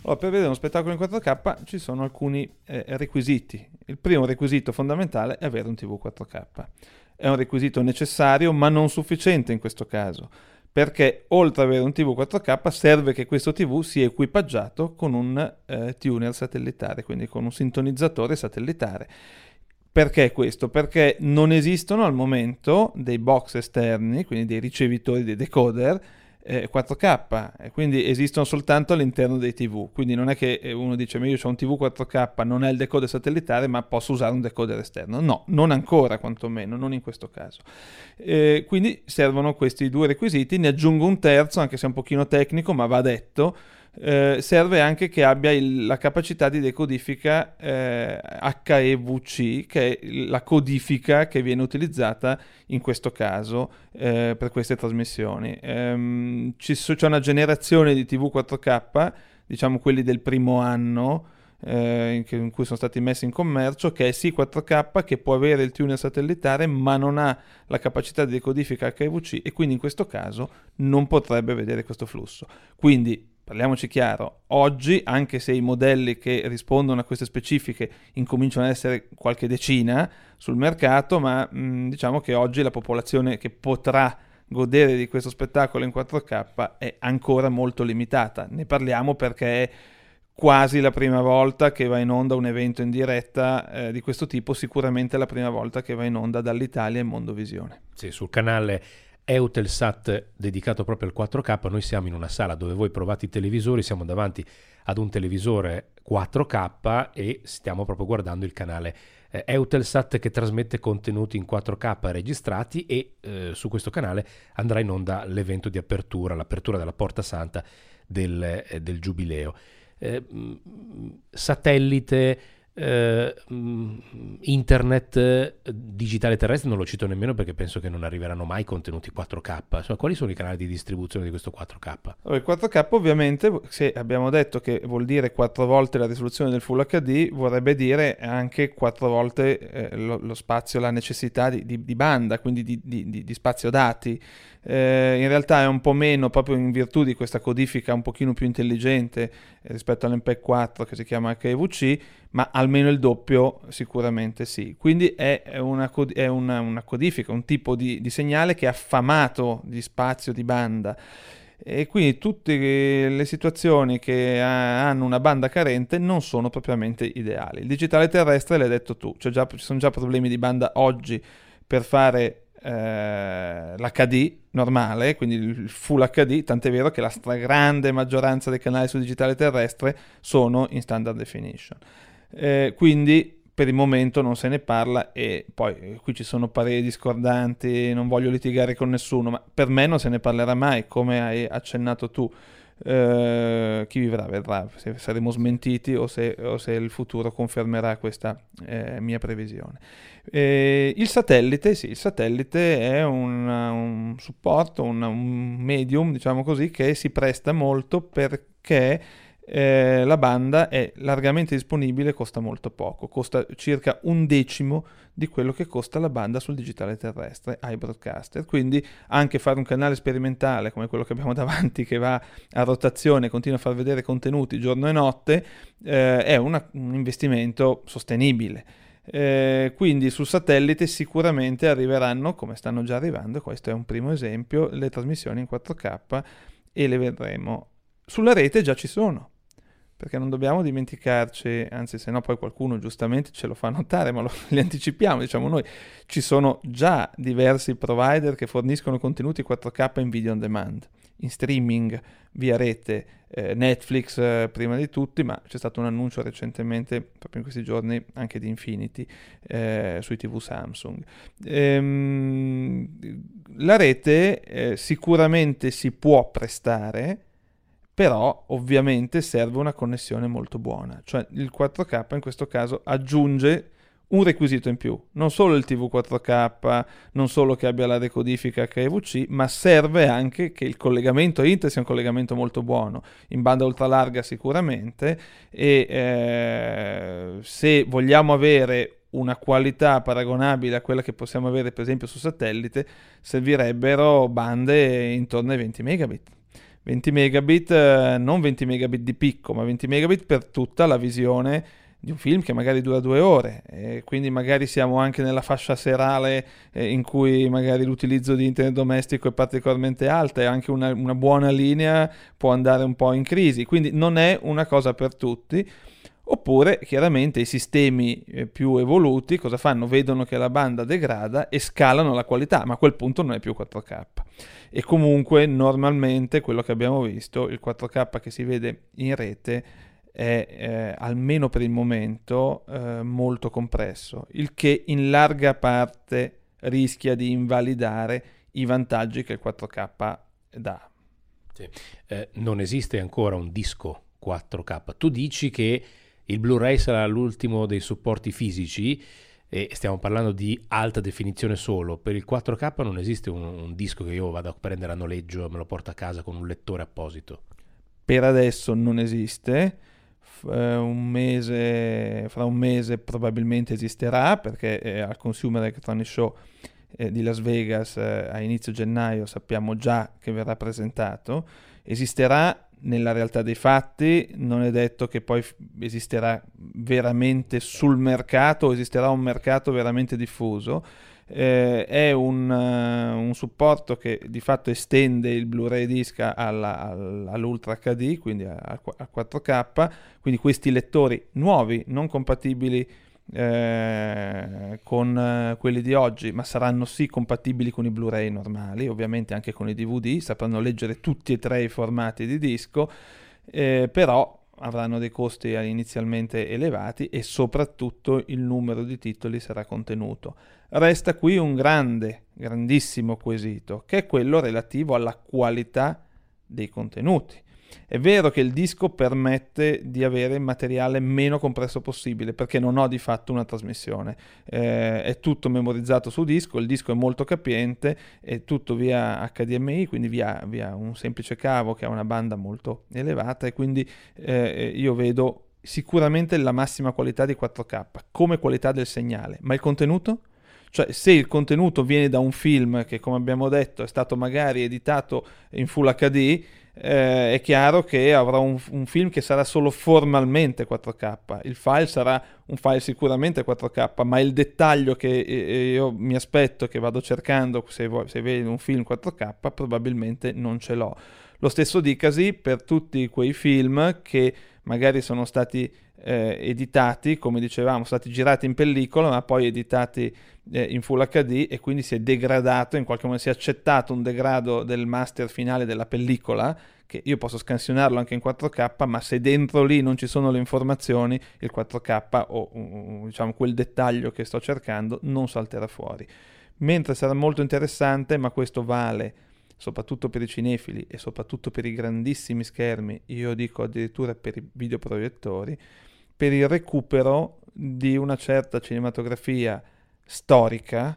Allora, per vedere uno spettacolo in quattro K ci sono alcuni eh, requisiti. Il primo requisito fondamentale è avere un tivù quattro K. È un requisito necessario ma non sufficiente in questo caso, perché oltre ad avere un tivù quattro K serve che questo tivù sia equipaggiato con un eh, tuner satellitare, quindi con un sintonizzatore satellitare. Perché questo? Perché non esistono al momento dei box esterni, quindi dei ricevitori, dei decoder eh, quattro K, e quindi esistono soltanto all'interno dei tivù. Quindi non è che uno dice: ma io ho un tivù quattro K, non è il decoder satellitare, ma posso usare un decoder esterno. No, non ancora, quantomeno, non in questo caso. Eh, quindi servono questi due requisiti. Ne aggiungo un terzo, anche se è un pochino tecnico, ma va detto. Eh, serve anche che abbia il, la capacità di decodifica eh, H E V C, che è la codifica che viene utilizzata in questo caso eh, per queste trasmissioni. Ehm, ci so, c'è una generazione di tivù quattro K, diciamo quelli del primo anno eh, in, in cui sono stati messi in commercio, che è sì quattro K, che può avere il tuner satellitare ma non ha la capacità di decodifica H E V C, e quindi in questo caso non potrebbe vedere questo flusso. Quindi parliamoci chiaro, oggi, anche se i modelli che rispondono a queste specifiche incominciano ad essere qualche decina sul mercato, ma mh, diciamo che oggi la popolazione che potrà godere di questo spettacolo in quattro K è ancora molto limitata. Ne parliamo perché è quasi la prima volta che va in onda un evento in diretta eh, di questo tipo, sicuramente la prima volta che va in onda dall'Italia in Mondovisione. Sì, sul canale Eutelsat dedicato proprio al quattro K, noi siamo in una sala dove voi provate i televisori, siamo davanti ad un televisore quattro K e stiamo proprio guardando il canale eh, Eutelsat, che trasmette contenuti in quattro K registrati, e eh, su questo canale andrà in onda l'evento di apertura, l'apertura della Porta Santa del, eh, del Giubileo. Eh, satellite, Uh, internet uh, digitale terrestre non lo cito nemmeno, perché penso che non arriveranno mai contenuti quattro K. Insomma, quali sono i canali di distribuzione di questo quattro K? Il quattro K ovviamente, se abbiamo detto che vuol dire quattro volte la risoluzione del Full H D, vorrebbe dire anche quattro volte eh, lo, lo spazio, la necessità di, di, di banda, quindi di, di, di spazio dati. Eh, in realtà è un po' meno, proprio in virtù di questa codifica un pochino più intelligente eh, rispetto all'M P E G quattro, che si chiama H E V C, ma almeno il doppio sicuramente sì. Quindi è una, è una, una codifica, un tipo di, di segnale che è affamato di spazio di banda, e quindi tutte le situazioni che hanno una banda carente non sono propriamente ideali. Il digitale terrestre l'hai detto tu, cioè già, ci sono già problemi di banda oggi per fare eh, l'H D normale, quindi il Full H D, tant'è vero che la stragrande maggioranza dei canali su digitale terrestre sono in standard definition. Eh, quindi per il momento non se ne parla, e poi eh, qui ci sono pareri discordanti, non voglio litigare con nessuno, ma per me non se ne parlerà mai, come hai accennato tu. Eh, chi vivrà vedrà se saremo smentiti o se, o se il futuro confermerà questa eh, mia previsione. Eh, il satellite, sì, il satellite è un, un supporto, un, un medium, diciamo così, che si presta molto perché Eh, la banda è largamente disponibile, costa molto poco, costa circa un decimo di quello che costa la banda sul digitale terrestre ai broadcaster, quindi anche fare un canale sperimentale come quello che abbiamo davanti, che va a rotazione e continua a far vedere contenuti giorno e notte, eh, è una, un investimento sostenibile. Eh, quindi sul satellite sicuramente arriveranno, come stanno già arrivando, questo è un primo esempio, le trasmissioni in quattro K, e le vedremo. Sulla rete già ci sono, perché non dobbiamo dimenticarci, anzi se no poi qualcuno giustamente ce lo fa notare, ma lo, li anticipiamo, diciamo noi, ci sono già diversi provider che forniscono contenuti quattro K in video on demand, in streaming, via rete, eh, Netflix eh, prima di tutti, ma c'è stato un annuncio recentemente, proprio in questi giorni, anche di Infinity, eh, sui tivù Samsung. Ehm, la rete eh, sicuramente si può prestare, però ovviamente serve una connessione molto buona, cioè il quattro K in questo caso aggiunge un requisito in più, non solo il tivù quattro K, non solo che abbia la decodifica H E V C, ma serve anche che il collegamento internet sia un collegamento molto buono, in banda ultralarga sicuramente, e eh, se vogliamo avere una qualità paragonabile a quella che possiamo avere per esempio su satellite, servirebbero bande intorno ai venti megabit. venti megabit, eh, non venti megabit di picco, ma venti megabit per tutta la visione di un film che magari dura due ore, e quindi magari siamo anche nella fascia serale eh, in cui magari l'utilizzo di internet domestico è particolarmente alta e anche una, una buona linea può andare un po' in crisi, quindi non è una cosa per tutti. Oppure chiaramente i sistemi eh, più evoluti cosa fanno? Vedono che la banda degrada e scalano la qualità, ma a quel punto non è più quattro K. E comunque normalmente quello che abbiamo visto, il quattro K che si vede in rete è eh, almeno per il momento eh, molto compresso, il che in larga parte rischia di invalidare i vantaggi che il quattro K dà. Sì. Eh, non esiste ancora un disco quattro K. Tu dici che il Blu-ray sarà l'ultimo dei supporti fisici e stiamo parlando di alta definizione solo. Per il quattro K non esiste un, un disco che io vado a prendere a noleggio e me lo porto a casa con un lettore apposito. Per adesso non esiste. Un mese, fra un mese probabilmente esisterà, perché eh, al Consumer Electronic Show eh, di Las Vegas eh, a inizio gennaio sappiamo già che verrà presentato. Esisterà nella realtà dei fatti, non è detto che poi esisterà veramente sul mercato, esisterà un mercato veramente diffuso. Eh, è un, uh, un supporto che di fatto estende il Blu-ray disc alla, alla, all'Ultra acca di, quindi a, a quattro K, quindi questi lettori nuovi, non compatibili eh, con uh, quelli di oggi, ma saranno sì compatibili con i Blu-ray normali, ovviamente anche con i D V D, sapranno leggere tutti e tre i formati di disco, eh, però avranno dei costi inizialmente elevati e soprattutto il numero di titoli sarà contenuto. Resta qui un grande, grandissimo quesito, che è quello relativo alla qualità dei contenuti. È vero che il disco permette di avere materiale meno compresso possibile, perché non ho di fatto una trasmissione, eh, è tutto memorizzato su disco, il disco è molto capiente, è tutto via acca di emme i, quindi via, via un semplice cavo che ha una banda molto elevata, e quindi eh, io vedo sicuramente la massima qualità di quattro K come qualità del segnale, ma il contenuto? Cioè, se il contenuto viene da un film che, come abbiamo detto, è stato magari editato in Full acca di, eh, è chiaro che avrà un, un film che sarà solo formalmente quattro K. Il file sarà un file sicuramente quattro K, ma il dettaglio che io mi aspetto, che vado cercando se, se vedo un film quattro K, probabilmente non ce l'ho. Lo stesso dicasi per tutti quei film che magari sono stati eh, editati, come dicevamo, stati girati in pellicola, ma poi editati eh, in Full acca di, e quindi si è degradato, in qualche modo si è accettato un degrado del master finale della pellicola, che io posso scansionarlo anche in quattro K, ma se dentro lì non ci sono le informazioni, il quattro K o um, diciamo quel dettaglio che sto cercando non salterà fuori. Mentre sarà molto interessante, ma questo vale soprattutto per i cinefili e soprattutto per i grandissimi schermi, io dico addirittura per i videoproiettori, per il recupero di una certa cinematografia storica,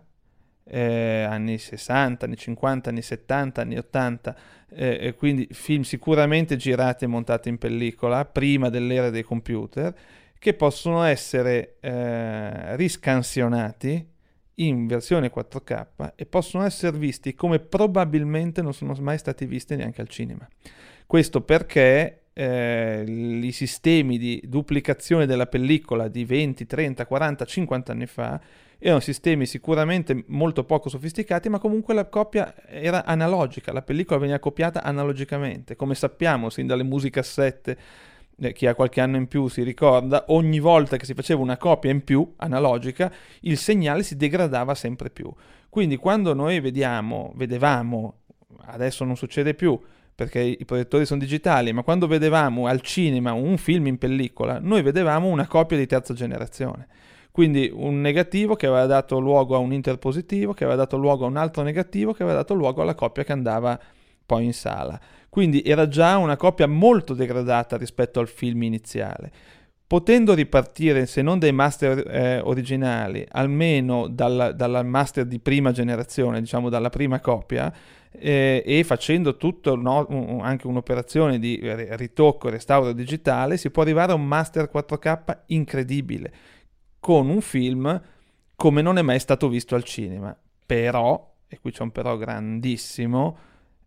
eh, anni sessanta, anni cinquanta, anni settanta, anni ottanta, eh, quindi film sicuramente girati e montati in pellicola prima dell'era dei computer, che possono essere eh, riscansionati in versione quattro K e possono essere visti come probabilmente non sono mai stati visti neanche al cinema. Questo perché eh, i sistemi di duplicazione della pellicola di venti, trenta, quaranta, cinquanta anni fa erano sistemi sicuramente molto poco sofisticati, ma comunque la copia era analogica, la pellicola veniva copiata analogicamente. Come sappiamo, sin dalle musicassette, chi ha qualche anno in più si ricorda, ogni volta che si faceva una copia in più analogica, il segnale si degradava sempre più. Quindi quando noi vediamo, vedevamo, adesso non succede più perché i proiettori sono digitali, ma quando vedevamo al cinema un film in pellicola, noi vedevamo una copia di terza generazione. Quindi un negativo che aveva dato luogo a un interpositivo, che aveva dato luogo a un altro negativo, che aveva dato luogo alla copia che andava poi in sala. Quindi era già una copia molto degradata rispetto al film iniziale. Potendo ripartire, se non dai master eh, originali, almeno dalla, dalla master di prima generazione, diciamo dalla prima copia, eh, e facendo tutto, no, un, anche un'operazione di ritocco e restauro digitale, si può arrivare a un master quattro K incredibile, con un film come non è mai stato visto al cinema. Però, e qui c'è un però grandissimo,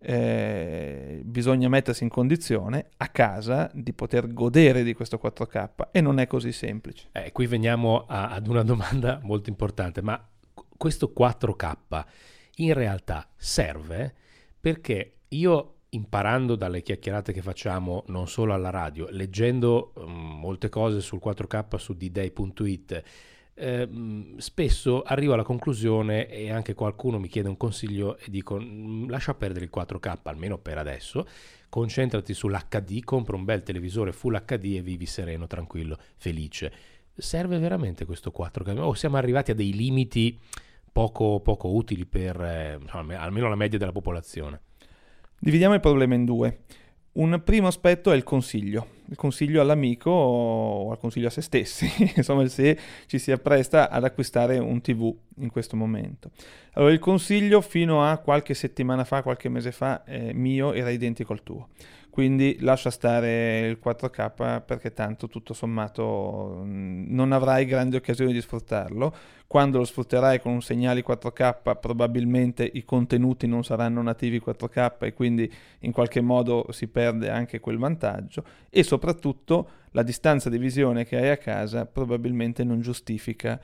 eh, bisogna mettersi in condizione a casa di poter godere di questo quattro K e non è così semplice. Eh, qui veniamo a, ad una domanda molto importante, ma questo quattro K in realtà serve? Perché io, imparando dalle chiacchierate che facciamo non solo alla radio, leggendo um, molte cose sul quattro K su d day punto it, eh, spesso arrivo alla conclusione, e anche qualcuno mi chiede un consiglio e dico lascia perdere il quattro K almeno per adesso, concentrati sull'H D, compra un bel televisore Full H D e vivi sereno, tranquillo, felice. Serve veramente questo quattro K? O siamo arrivati a dei limiti poco, poco utili per eh, almeno la media della popolazione? Dividiamo il problema in due. Un primo aspetto è il consiglio, il consiglio all'amico o al consiglio a se stessi, insomma, se ci si appresta ad acquistare un tivù in questo momento. Allora, il consiglio fino a qualche settimana fa, qualche mese fa, eh, mio era identico al tuo. Quindi lascia stare il quattro K perché tanto tutto sommato non avrai grandi occasioni di sfruttarlo. Quando lo sfrutterai con un segnale quattro K probabilmente i contenuti non saranno nativi quattro K e quindi in qualche modo si perde anche quel vantaggio, e soprattutto la distanza di visione che hai a casa probabilmente non giustifica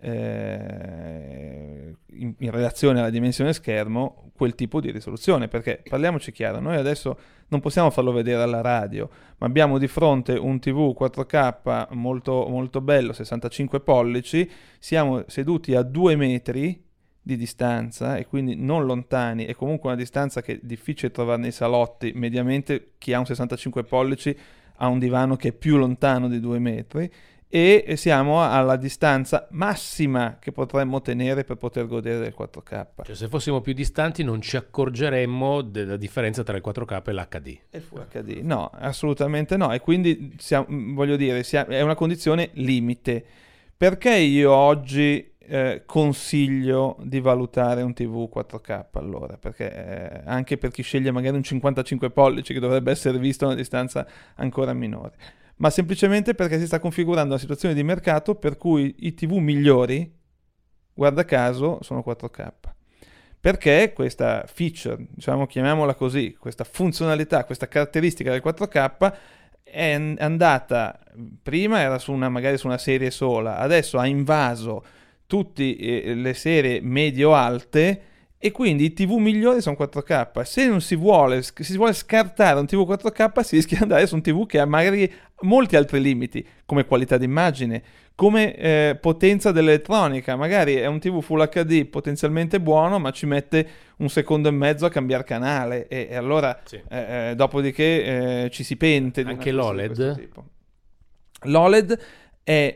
eh, in, in relazione alla dimensione schermo quel tipo di risoluzione, perché parliamoci chiaro, noi adesso non possiamo farlo vedere alla radio, ma abbiamo di fronte un tivù quattro K molto, molto bello, sessantacinque pollici, siamo seduti a due metri di distanza e quindi non lontani, e comunque una distanza che è difficile trovare nei salotti. Mediamente chi ha un sessantacinque pollici ha un divano che è più lontano di due metri, e siamo alla distanza massima che potremmo tenere per poter godere del quattro K. Cioè, se fossimo più distanti non ci accorgeremmo della differenza tra il quattro K e l'H D. E il Full H D? No, assolutamente no, e quindi siamo, voglio dire, siamo, è una condizione limite. Perché io oggi eh, consiglio di valutare un tivù quattro K allora? Perché eh, anche per chi sceglie magari un cinquantacinque pollici che dovrebbe essere visto a una distanza ancora minore, ma semplicemente perché si sta configurando una situazione di mercato per cui i tivù migliori, guarda caso, sono quattro K. Perché questa feature, diciamo, chiamiamola così, questa funzionalità, questa caratteristica del quattro K è andata, prima era su una, magari su una serie sola, adesso ha invaso tutte eh, le serie medio-alte, e quindi i tivù migliori sono quattro K. Se non si vuole, se si vuole scartare un tivù quattro K, si rischia di andare su un tivù che ha magari molti altri limiti, come qualità d'immagine, come eh, potenza dell'elettronica. Magari è un tivù Full H D potenzialmente buono, ma ci mette un secondo e mezzo a cambiare canale, e, e allora sì. eh, dopodiché eh, ci si pente di anche una cosa l'O L E D. di questo tipo. L'O L E D è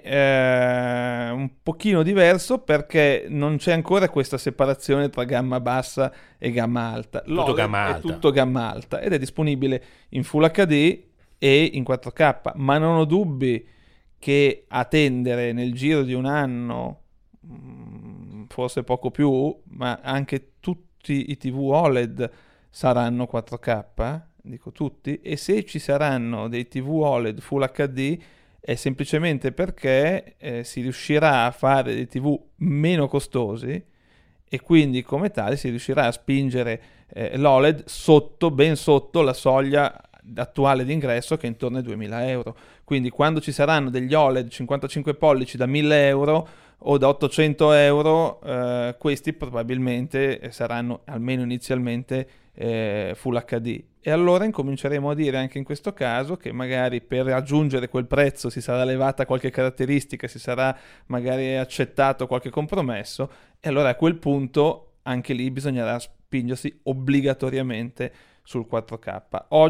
eh, un pochino diverso perché non c'è ancora questa separazione tra gamma bassa e gamma alta. L'O L E D tutto gamma è alta. tutto gamma alta ed è disponibile in Full H D e in quattro K, ma non ho dubbi che a tendere nel giro di un anno, forse poco più, ma anche tutti i tivù O L E D saranno quattro K, dico tutti, e se ci saranno dei tivù O L E D Full H D è semplicemente perché eh, si riuscirà a fare dei tivù meno costosi, e quindi come tale si riuscirà a spingere eh, l'O L E D sotto, ben sotto la soglia attuale d'ingresso, che è intorno ai duemila euro. Quindi quando ci saranno degli O L E D cinquantacinque pollici da mille euro o da ottocento euro, eh, questi probabilmente saranno, almeno inizialmente, eh, Full H D. E allora incominceremo a dire anche in questo caso che magari per raggiungere quel prezzo si sarà levata qualche caratteristica, si sarà magari accettato qualche compromesso, e allora a quel punto anche lì bisognerà spingersi obbligatoriamente sul quattro K.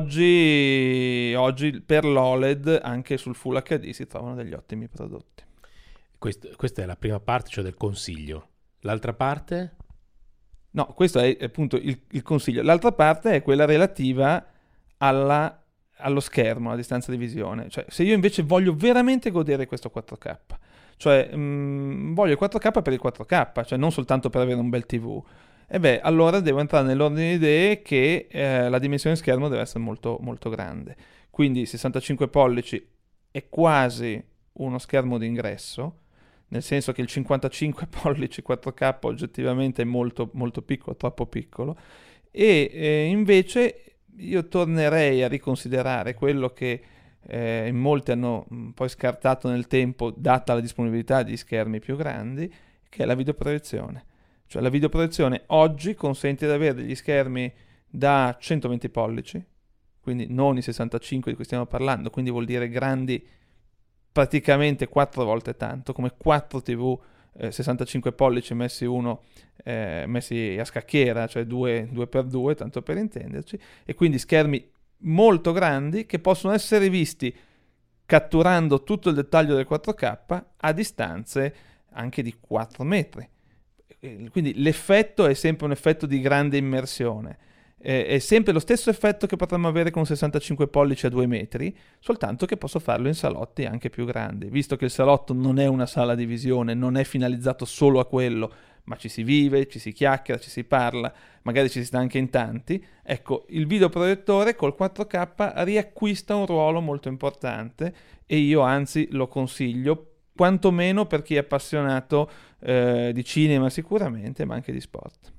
Oggi, oggi per l'O L E D anche sul Full H D si trovano degli ottimi prodotti. Questo, questa è la prima parte, cioè del consiglio. L'altra parte? No, questo è appunto il, il consiglio. L'altra parte è quella relativa alla, allo schermo, alla distanza di visione. Cioè, se io invece voglio veramente godere questo quattro K, cioè mh, voglio il quattro K per il quattro K, cioè non soltanto per avere un bel tivù, e beh, allora devo entrare nell'ordine di idee che eh, la dimensione schermo deve essere molto, molto grande. Quindi sessantacinque pollici è quasi uno schermo d'ingresso, nel senso che il cinquantacinque pollici quattro K oggettivamente è molto, molto piccolo, troppo piccolo, e eh, invece io tornerei a riconsiderare quello che eh, in molti hanno mh, poi scartato nel tempo, data la disponibilità di schermi più grandi, che è la videoproiezione. Cioè la videoproiezione oggi consente di avere degli schermi da centoventi pollici, quindi non i sessantacinque di cui stiamo parlando, quindi vuol dire grandi praticamente quattro volte tanto, come quattro tivù eh, sessantacinque pollici messi uno eh, messi a scacchiera, cioè due per due, tanto per intenderci, e quindi schermi molto grandi che possono essere visti catturando tutto il dettaglio del quattro K a distanze anche di quattro metri. Quindi l'effetto è sempre un effetto di grande immersione. È sempre lo stesso effetto che potremmo avere con un sessantacinque pollici a due metri, soltanto che posso farlo in salotti anche più grandi, visto che il salotto non è una sala di visione, non è finalizzato solo a quello, ma ci si vive, ci si chiacchiera, ci si parla, magari ci si sta anche in tanti. Ecco, il videoproiettore col quattro K riacquista un ruolo molto importante e io anzi lo consiglio, quantomeno per chi è appassionato eh, di cinema sicuramente, ma anche di sport.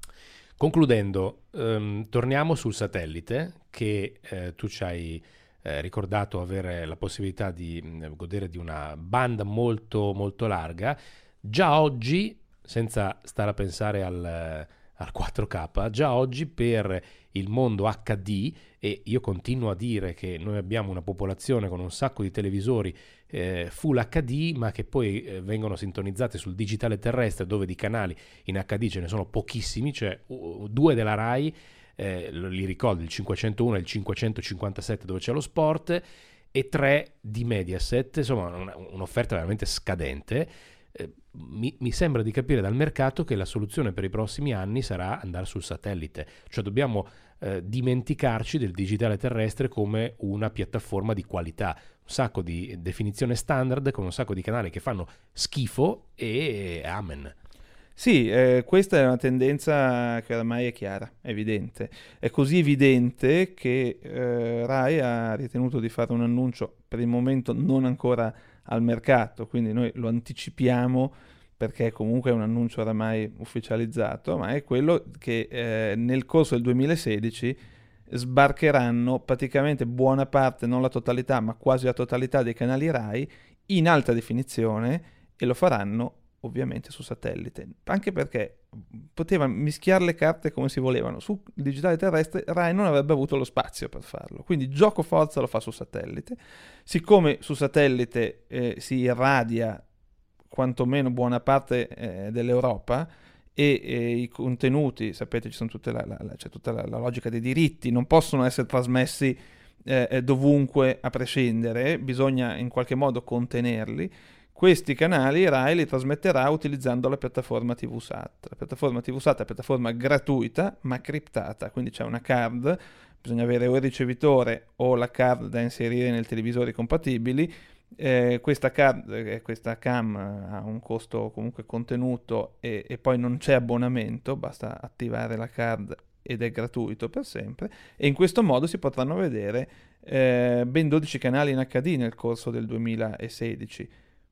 Concludendo, ehm, torniamo sul satellite che eh, tu ci hai eh, ricordato avere la possibilità di mh, godere di una banda molto molto larga. Già oggi, senza stare a pensare al, al quattro K, già oggi per il mondo acca di, e io continuo a dire che noi abbiamo una popolazione con un sacco di televisori eh, full acca di, ma che poi eh, vengono sintonizzati sul digitale terrestre, dove di canali in acca di ce ne sono pochissimi, cioè uh, due della Rai, eh, li ricordo, il cinquecentouno e il cinquecentocinquantasette dove c'è lo sport, e tre di Mediaset, insomma un, un'offerta veramente scadente. Eh, mi, mi sembra di capire dal mercato che la soluzione per i prossimi anni sarà andare sul satellite, cioè dobbiamo eh, dimenticarci del digitale terrestre come una piattaforma di qualità, un sacco di definizione standard con un sacco di canali che fanno schifo e amen. Sì, eh, questa è una tendenza che ormai è chiara, è evidente. È così evidente che eh, Rai ha ritenuto di fare un annuncio per il momento non ancora al mercato, quindi noi lo anticipiamo perché comunque è un annuncio oramai ufficializzato, ma è quello che eh, nel corso del duemilasedici sbarcheranno praticamente buona parte, non la totalità, ma quasi la totalità dei canali Rai in alta definizione, e lo faranno ovviamente su satellite, anche perché potevano mischiare le carte come si volevano. Sul digitale terrestre Rai non avrebbe avuto lo spazio per farlo, quindi gioco forza lo fa su satellite. Siccome su satellite eh, si irradia quantomeno buona parte eh, dell'Europa e, e i contenuti, sapete, ci sono tutte la, la, la, c'è tutta la, la logica dei diritti, non possono essere trasmessi eh, dovunque a prescindere, bisogna in qualche modo contenerli. Questi canali Rai li trasmetterà utilizzando la piattaforma TVSat. La piattaforma TVSat è una piattaforma gratuita ma criptata, quindi c'è una card, bisogna avere o il ricevitore o la card da inserire nei televisori compatibili. Eh, questa, card, eh, questa cam ha un costo comunque contenuto e, e poi non c'è abbonamento, basta attivare la card ed è gratuito per sempre, e in questo modo si potranno vedere eh, ben dodici canali in acca di nel corso del duemilasedici.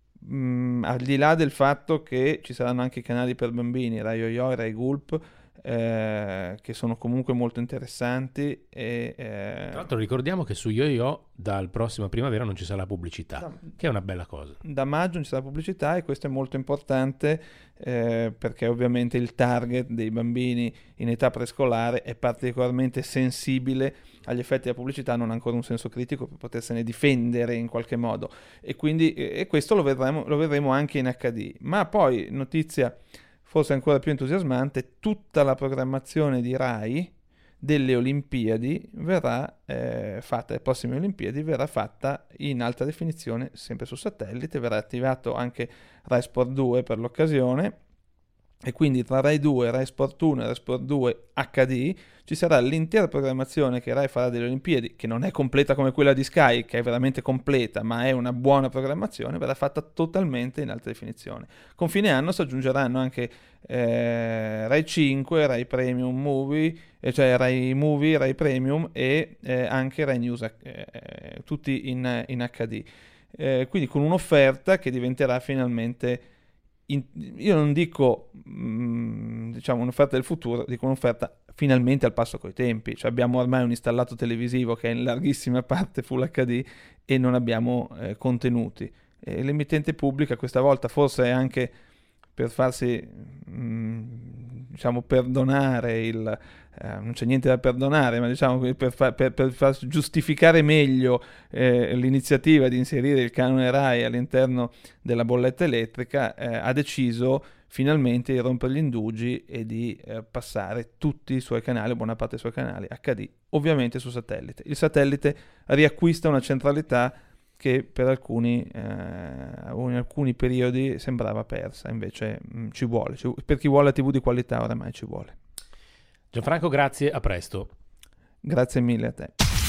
Mm, al di là del fatto che ci saranno anche i canali per bambini, Rai Yo-Yo e Rai Gulp, eh, che sono comunque molto interessanti. E, eh... Tra l'altro ricordiamo che su Yo-Yo dal prossimo primavera non ci sarà pubblicità, da, che è una bella cosa. Da maggio non ci sarà pubblicità, e questo è molto importante eh, perché ovviamente il target dei bambini in età prescolare è particolarmente sensibile agli effetti della pubblicità, non ha ancora un senso critico per potersene difendere in qualche modo, e quindi e questo lo vedremo, lo vedremo anche in acca di. Ma poi, notizia forse ancora più entusiasmante, tutta la programmazione di Rai delle Olimpiadi verrà eh, fatta, le prossime Olimpiadi verrà fatta in alta definizione, sempre su satellite, verrà attivato anche Rai Sport due per l'occasione, e quindi tra Rai due, Rai Sport uno e Rai Sport due acca di ci sarà l'intera programmazione che Rai farà delle Olimpiadi, che non è completa come quella di Sky, che è veramente completa, ma è una buona programmazione, verrà fatta totalmente in alta definizione. Con fine anno si aggiungeranno anche eh, Rai cinque, Rai Premium Movie, eh, cioè Rai Movie, Rai Premium e eh, anche Rai News, eh, tutti in, in acca di. Eh, quindi con un'offerta che diventerà finalmente... In, io non dico mh, diciamo un'offerta del futuro, dico un'offerta finalmente al passo coi tempi, cioè abbiamo ormai un installato televisivo che è in larghissima parte Full acca di e non abbiamo eh, contenuti. E l'emittente pubblica questa volta, forse anche per farsi mh, diciamo perdonare il eh, non c'è niente da perdonare, ma diciamo per, fa, per, per far giustificare meglio eh, l'iniziativa di inserire il canone Rai all'interno della bolletta elettrica, eh, ha deciso finalmente di rompere gli indugi e di eh, passare tutti i suoi canali, buona parte dei suoi canali acca di, ovviamente su satellite. Il satellite riacquista una centralità che per alcuni, eh, in alcuni periodi sembrava persa, invece mh, ci vuole, ci, per chi vuole la tivù di qualità oramai ci vuole. Gianfranco, grazie, a presto. Grazie mille a te.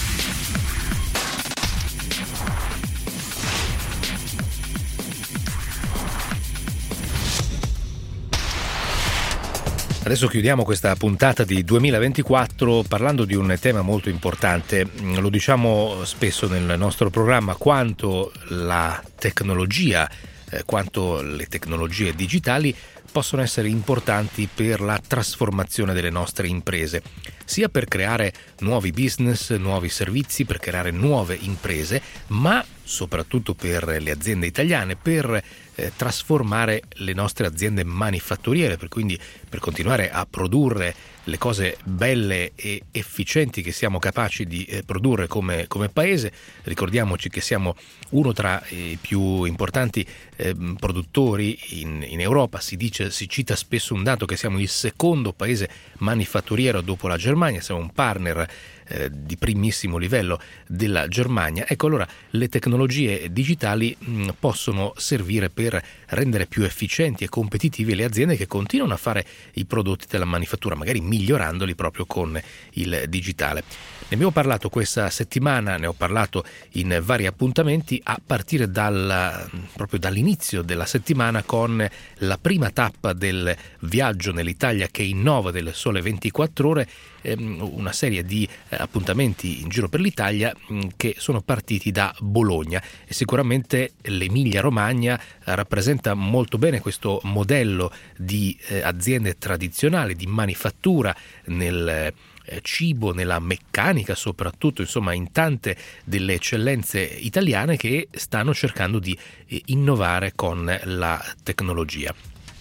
Adesso chiudiamo questa puntata di duemilaventiquattro parlando di un tema molto importante. Lo diciamo spesso nel nostro programma, quanto la tecnologia, eh, quanto le tecnologie digitali possono essere importanti per la trasformazione delle nostre imprese, sia per creare nuovi business, nuovi servizi, per creare nuove imprese, ma soprattutto per le aziende italiane, per eh, trasformare le nostre aziende manifatturiere, per quindi per continuare a produrre le cose belle e efficienti che siamo capaci di eh, produrre come, come paese. Ricordiamoci che siamo uno tra i più importanti eh, produttori in, in Europa. Si dice, si cita spesso un dato che siamo il secondo paese manifatturiero dopo la Germania, siamo un partner eh, di primissimo livello della Germania. Ecco, allora le tecnologie digitali mh, possono servire per rendere più efficienti e competitivi le aziende che continuano a fare i prodotti della manifattura, magari migliorandoli proprio con il digitale. Ne abbiamo parlato questa settimana, ne ho parlato in vari appuntamenti, a partire dal, proprio dall'inizio della settimana con la prima tappa del viaggio nell'Italia che innova del Sole ventiquattro Ore, ehm, una serie di eh, appuntamenti in giro per l'Italia mh, che sono partiti da Bologna, e sicuramente l'Emilia Romagna rappresenta molto bene questo modello di eh, aziende tradizionali, di manifattura nel eh, cibo, nella meccanica soprattutto, insomma in tante delle eccellenze italiane che stanno cercando di eh, innovare con la tecnologia.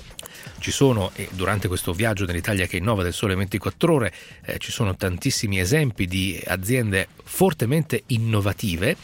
Ci sono, e durante questo viaggio nell'Italia che innova del Sole ventiquattro Ore, eh, ci sono tantissimi esempi di aziende fortemente innovative,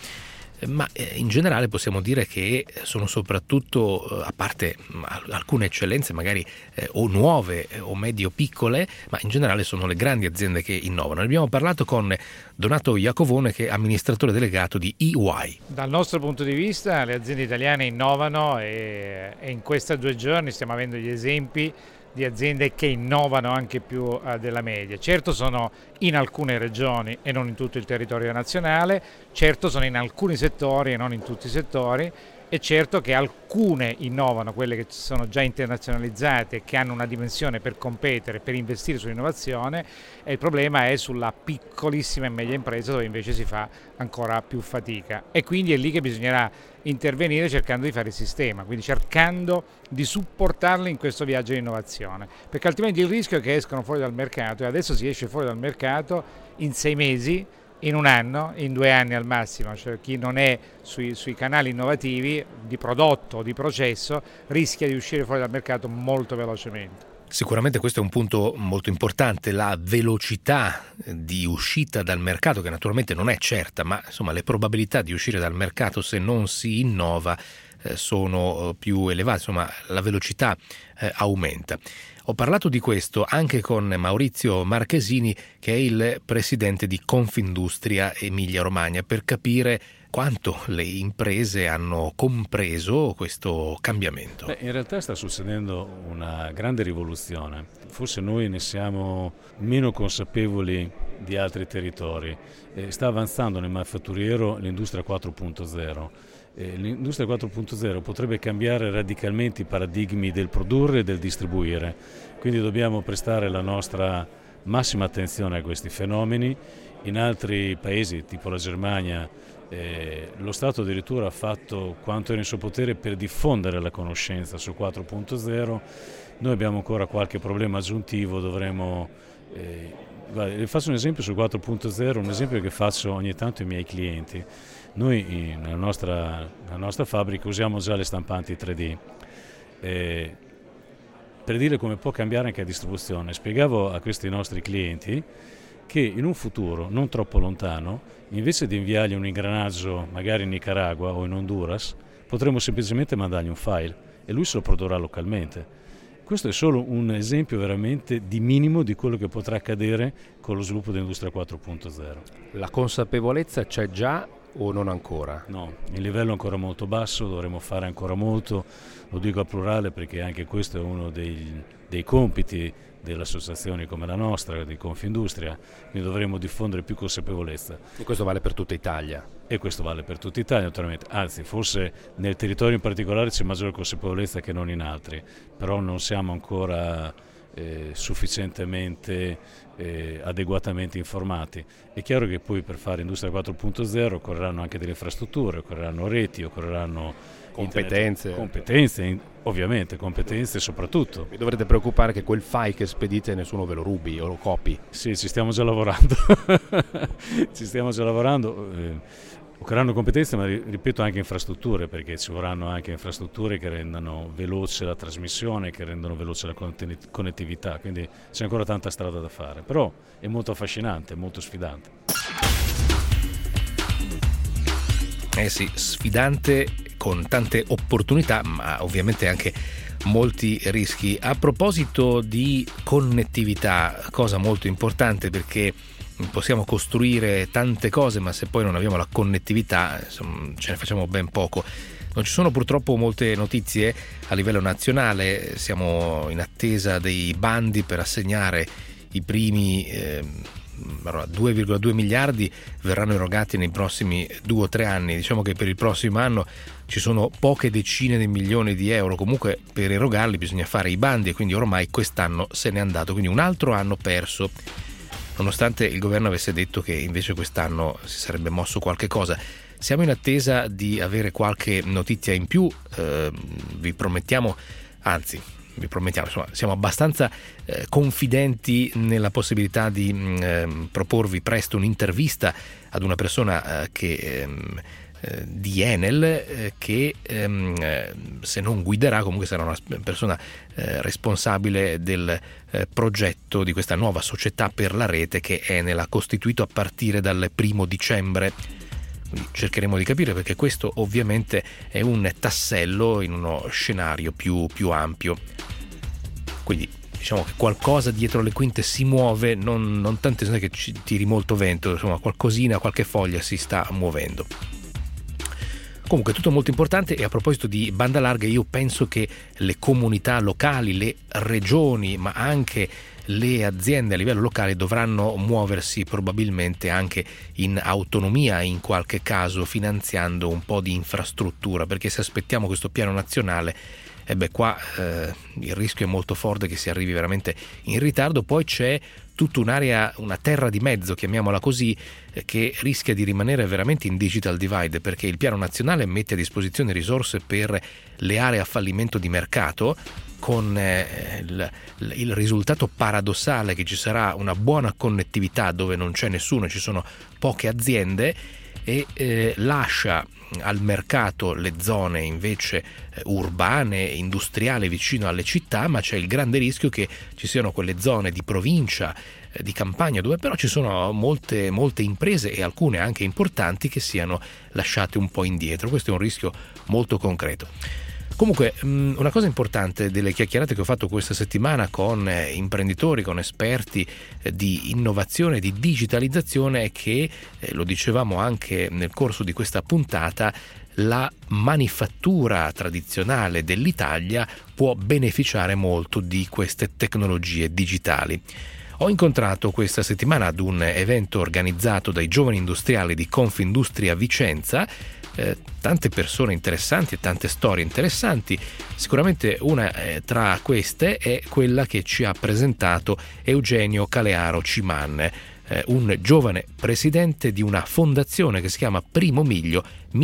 ma in generale possiamo dire che sono soprattutto, a parte alcune eccellenze magari eh, o nuove o medio piccole, ma in generale sono le grandi aziende che innovano. Ne abbiamo parlato con Donato Iacovone, che è amministratore delegato di E Y. Dal nostro punto di vista le aziende italiane innovano e, e in questi due giorni stiamo avendo gli esempi di aziende che innovano anche più uh, della media. Certo sono in alcune regioni e non in tutto il territorio nazionale, certo sono in alcuni settori e non in tutti i settori, e certo che alcune innovano, quelle che sono già internazionalizzate, che hanno una dimensione per competere, per investire sull'innovazione, e il problema è sulla piccolissima e media impresa dove invece si fa ancora più fatica, e quindi è lì che bisognerà intervenire cercando di fare il sistema, quindi cercando di supportarli in questo viaggio di innovazione, perché altrimenti il rischio è che escono fuori dal mercato, e adesso si esce fuori dal mercato in sei mesi, in un anno, in due anni al massimo, cioè chi non è sui, sui canali innovativi di prodotto o di processo rischia di uscire fuori dal mercato molto velocemente. Sicuramente questo è un punto molto importante, la velocità di uscita dal mercato, che naturalmente non è certa, ma insomma le probabilità di uscire dal mercato se non si innova eh, sono più elevate, insomma la velocità eh, aumenta. Ho parlato di questo anche con Maurizio Marchesini, che è il presidente di Confindustria Emilia Romagna, per capire quanto le imprese hanno compreso questo cambiamento. Beh, in realtà sta succedendo una grande rivoluzione. Forse noi ne siamo meno consapevoli di altri territori. Eh, sta avanzando nel manifatturiero l'industria quattro punto zero. Eh, l'industria quattro punto zero potrebbe cambiare radicalmente i paradigmi del produrre e del distribuire. Quindi dobbiamo prestare la nostra massima attenzione a questi fenomeni. In altri paesi, tipo la Germania, Eh, lo Stato addirittura ha fatto quanto era in suo potere per diffondere la conoscenza su quattro punto zero. Noi abbiamo ancora qualche problema aggiuntivo, dovremo Eh, guarda, le faccio un esempio sul quattro punto zero, un esempio che faccio ogni tanto ai miei clienti. Noi nella nostra, nella nostra fabbrica usiamo già le stampanti tre D. Eh, per dire come può cambiare anche la distribuzione, spiegavo a questi nostri clienti che in un futuro non troppo lontano, invece di inviargli un ingranaggio magari in Nicaragua o in Honduras, potremmo semplicemente mandargli un file e lui se lo produrrà localmente. Questo è solo un esempio veramente di minimo di quello che potrà accadere con lo sviluppo dell'industria quattro punto zero. La consapevolezza c'è già o non ancora? No, il livello è ancora molto basso, dovremo fare ancora molto, lo dico al plurale perché anche questo è uno dei, dei compiti delle associazioni come la nostra, di Confindustria, quindi dovremo diffondere più consapevolezza. E questo vale per tutta Italia? E questo vale per tutta Italia naturalmente, anzi forse nel territorio in particolare c'è maggiore consapevolezza che non in altri, però non siamo ancora eh, sufficientemente eh, adeguatamente informati. È chiaro che poi per fare industria quattro punto zero occorreranno anche delle infrastrutture, occorreranno reti, occorreranno competenze, internet, competenze ovviamente, competenze soprattutto. Vi dovrete preoccupare che quel file che spedite nessuno ve lo rubi o lo copi. Sì, ci stiamo già lavorando, ci stiamo già lavorando. Eh, occorreranno competenze, ma ripeto anche infrastrutture, perché ci vorranno anche infrastrutture che rendano veloce la trasmissione, che rendano veloce la connettività, quindi c'è ancora tanta strada da fare, però è molto affascinante, molto sfidante. Eh sì, sfidante, con tante opportunità, ma ovviamente anche molti rischi. A proposito di connettività, cosa molto importante, perché possiamo costruire tante cose, ma se poi non abbiamo la connettività, insomma, ce ne facciamo ben poco. Non ci sono purtroppo molte notizie a livello nazionale, siamo in attesa dei bandi per assegnare i primi eh, due virgola due miliardi, verranno erogati nei prossimi due o tre anni. Diciamo che per il prossimo anno ci sono poche decine di milioni di euro, comunque per erogarli bisogna fare i bandi e quindi ormai quest'anno se n'è andato, quindi un altro anno perso, nonostante il governo avesse detto che invece quest'anno si sarebbe mosso qualche cosa. Siamo in attesa di avere qualche notizia in più, eh, vi promettiamo, anzi vi promettiamo, insomma, siamo abbastanza eh, confidenti nella possibilità di eh, proporvi presto un'intervista ad una persona eh, che ehm, eh, di Enel eh, che ehm, eh, se non guiderà comunque sarà una persona eh, responsabile del eh, progetto di questa nuova società per la rete che Enel ha costituito a partire dal primo dicembre. Quindi cercheremo di capire, perché questo ovviamente è un tassello in uno scenario più, più ampio. Quindi diciamo che qualcosa dietro le quinte si muove, non, non tanto che ci tiri molto vento, insomma qualcosina, qualche foglia si sta muovendo. Comunque tutto molto importante. E a proposito di banda larga, io penso che le comunità locali, le regioni, ma anche le aziende a livello locale dovranno muoversi probabilmente anche in autonomia, in qualche caso finanziando un po' di infrastruttura, perché se aspettiamo questo piano nazionale, e eh beh qua eh, il rischio è molto forte che si arrivi veramente in ritardo. Poi c'è tutta un'area, una terra di mezzo, chiamiamola così, eh, che rischia di rimanere veramente in digital divide, perché il piano nazionale mette a disposizione risorse per le aree a fallimento di mercato, con eh, il, il risultato paradossale che ci sarà una buona connettività dove non c'è nessuno, ci sono poche aziende, e eh, lascia al mercato le zone invece eh, urbane, industriali, vicino alle città, ma c'è il grande rischio che ci siano quelle zone di provincia, eh, di campagna, dove però ci sono molte, molte imprese, e alcune anche importanti, che siano lasciate un po' indietro. Questo è un rischio molto concreto. Comunque, una cosa importante delle chiacchierate che ho fatto questa settimana con imprenditori, con esperti di innovazione, di digitalizzazione, è che, lo dicevamo anche nel corso di questa puntata, la manifattura tradizionale dell'Italia può beneficiare molto di queste tecnologie digitali. Ho incontrato questa settimana ad un evento organizzato dai giovani industriali di Confindustria Vicenza Eh, tante persone interessanti e tante storie interessanti. Sicuramente una eh, tra queste è quella che ci ha presentato Eugenio Calearo Ciman, eh, eh, un giovane presidente di una fondazione che si chiama Primo Miglio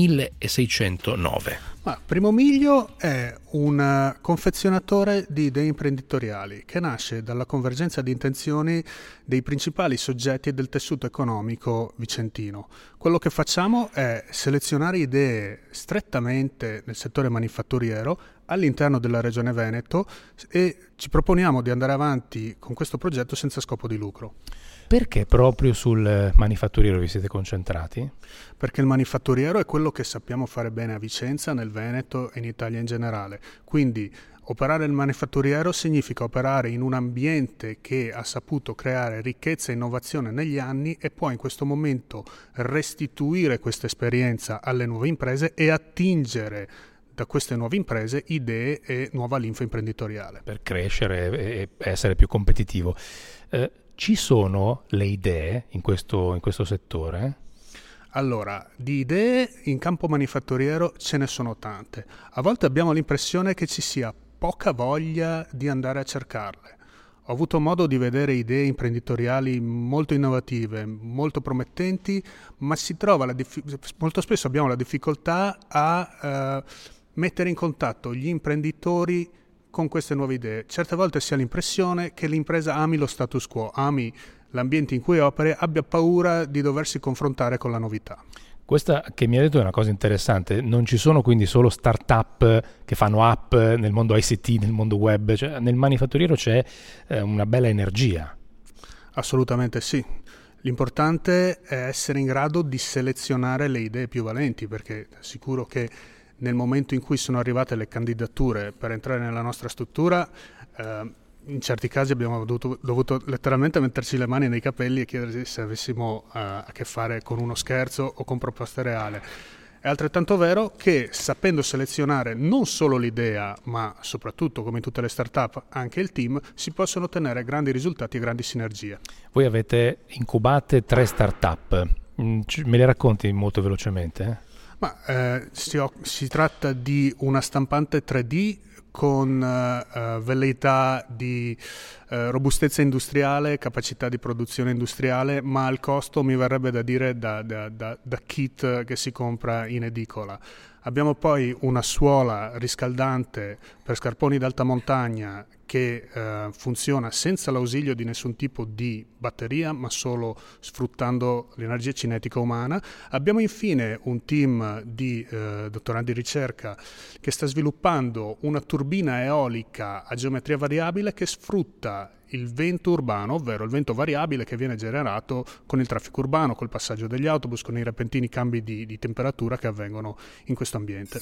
milleseicentonove. Ma Primo Miglio è un confezionatore di idee imprenditoriali che nasce dalla convergenza di intenzioni dei principali soggetti del tessuto economico vicentino. Quello che facciamo è selezionare idee strettamente nel settore manifatturiero all'interno della Regione Veneto e ci proponiamo di andare avanti con questo progetto senza scopo di lucro. Perché proprio sul manifatturiero vi siete concentrati? Perché il manifatturiero è quello che sappiamo fare bene a Vicenza, nel Veneto e in Italia in generale. Quindi operare nel manifatturiero significa operare in un ambiente che ha saputo creare ricchezza e innovazione negli anni e può in questo momento restituire questa esperienza alle nuove imprese e attingere da queste nuove imprese idee e nuova linfa imprenditoriale. Per crescere e essere più competitivo. Eh, ci sono le idee in questo, in questo settore? Allora, di idee in campo manifatturiero ce ne sono tante. A volte abbiamo l'impressione che ci sia poca voglia di andare a cercarle. Ho avuto modo di vedere idee imprenditoriali molto innovative, molto promettenti, ma si trova la dif- molto spesso abbiamo la difficoltà a eh, mettere in contatto gli imprenditori con queste nuove idee. Certe volte si ha l'impressione che l'impresa ami lo status quo, ami l'ambiente in cui opera, abbia paura di doversi confrontare con la novità. Questa che mi ha detto è una cosa interessante, non ci sono quindi solo start-up che fanno app nel mondo I C T, nel mondo web, cioè nel manifatturiero c'è eh, una bella energia. Assolutamente sì. L'importante è essere in grado di selezionare le idee più valenti, perché è sicuro che nel momento in cui sono arrivate le candidature per entrare nella nostra struttura, eh, in certi casi abbiamo dovuto, dovuto letteralmente metterci le mani nei capelli e chiedersi se avessimo eh, a che fare con uno scherzo o con proposte reali. È altrettanto vero che sapendo selezionare non solo l'idea, ma soprattutto, come in tutte le start-up, anche il team, si possono ottenere grandi risultati e grandi sinergie. Voi avete incubate tre start-up, me le racconti molto velocemente? Eh? Ma, eh, si, si tratta di una stampante tre D con uh, velleità di uh, robustezza industriale, capacità di produzione industriale, ma al costo mi verrebbe da dire da, da, da, da kit che si compra in edicola. Abbiamo poi una suola riscaldante per scarponi d'alta montagna che eh, funziona senza l'ausilio di nessun tipo di batteria, ma solo sfruttando l'energia cinetica umana. Abbiamo infine un team di eh, dottorandi di ricerca che sta sviluppando una turbina eolica a geometria variabile che sfrutta il vento urbano, ovvero il vento variabile che viene generato con il traffico urbano, col passaggio degli autobus, con i repentini cambi di, di temperatura che avvengono in questo ambiente.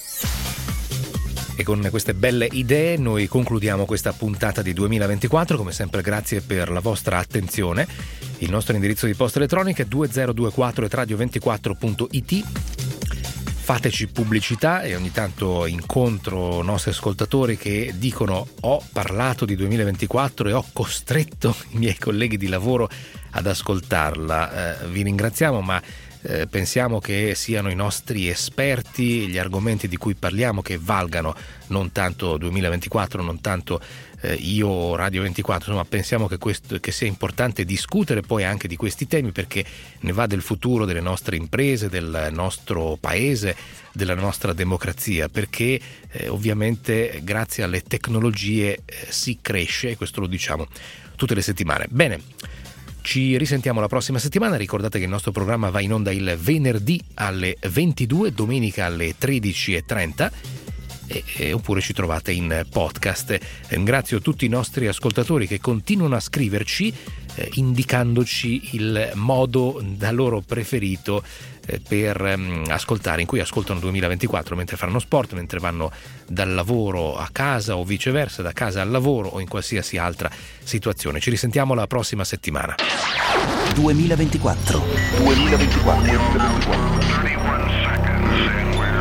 E con queste belle idee noi concludiamo questa puntata di duemilaventiquattro. Come sempre grazie per la vostra attenzione. Il nostro indirizzo di posta elettronica è duemilaventiquattro at radio ventiquattro punto it. Fateci pubblicità e ogni tanto incontro nostri ascoltatori che dicono: ho parlato di duemilaventiquattro e ho costretto i miei colleghi di lavoro ad ascoltarla. Eh, vi ringraziamo, ma eh, pensiamo che siano i nostri esperti, gli argomenti di cui parliamo, che valgano, non tanto duemilaventiquattro, non tanto eh, io o Radio ventiquattro. Insomma, pensiamo che, questo, che sia importante discutere poi anche di questi temi, perché ne va del futuro delle nostre imprese, del nostro paese, della nostra democrazia, perché eh, ovviamente grazie alle tecnologie eh, si cresce, e questo lo diciamo tutte le settimane. Bene, ci risentiamo la prossima settimana. Ricordate che il nostro programma va in onda il venerdì alle ventidue, domenica alle tredici e trenta, e, e, oppure ci trovate in podcast. Ringrazio tutti i nostri ascoltatori che continuano a scriverci eh, indicandoci il modo da loro preferito eh, per um, ascoltare, in cui ascoltano duemilaventiquattro mentre fanno sport, mentre vanno dal lavoro a casa o viceversa, da casa al lavoro o in qualsiasi altra situazione. Ci risentiamo la prossima settimana. duemilaventiquattro. duemilaventiquattro.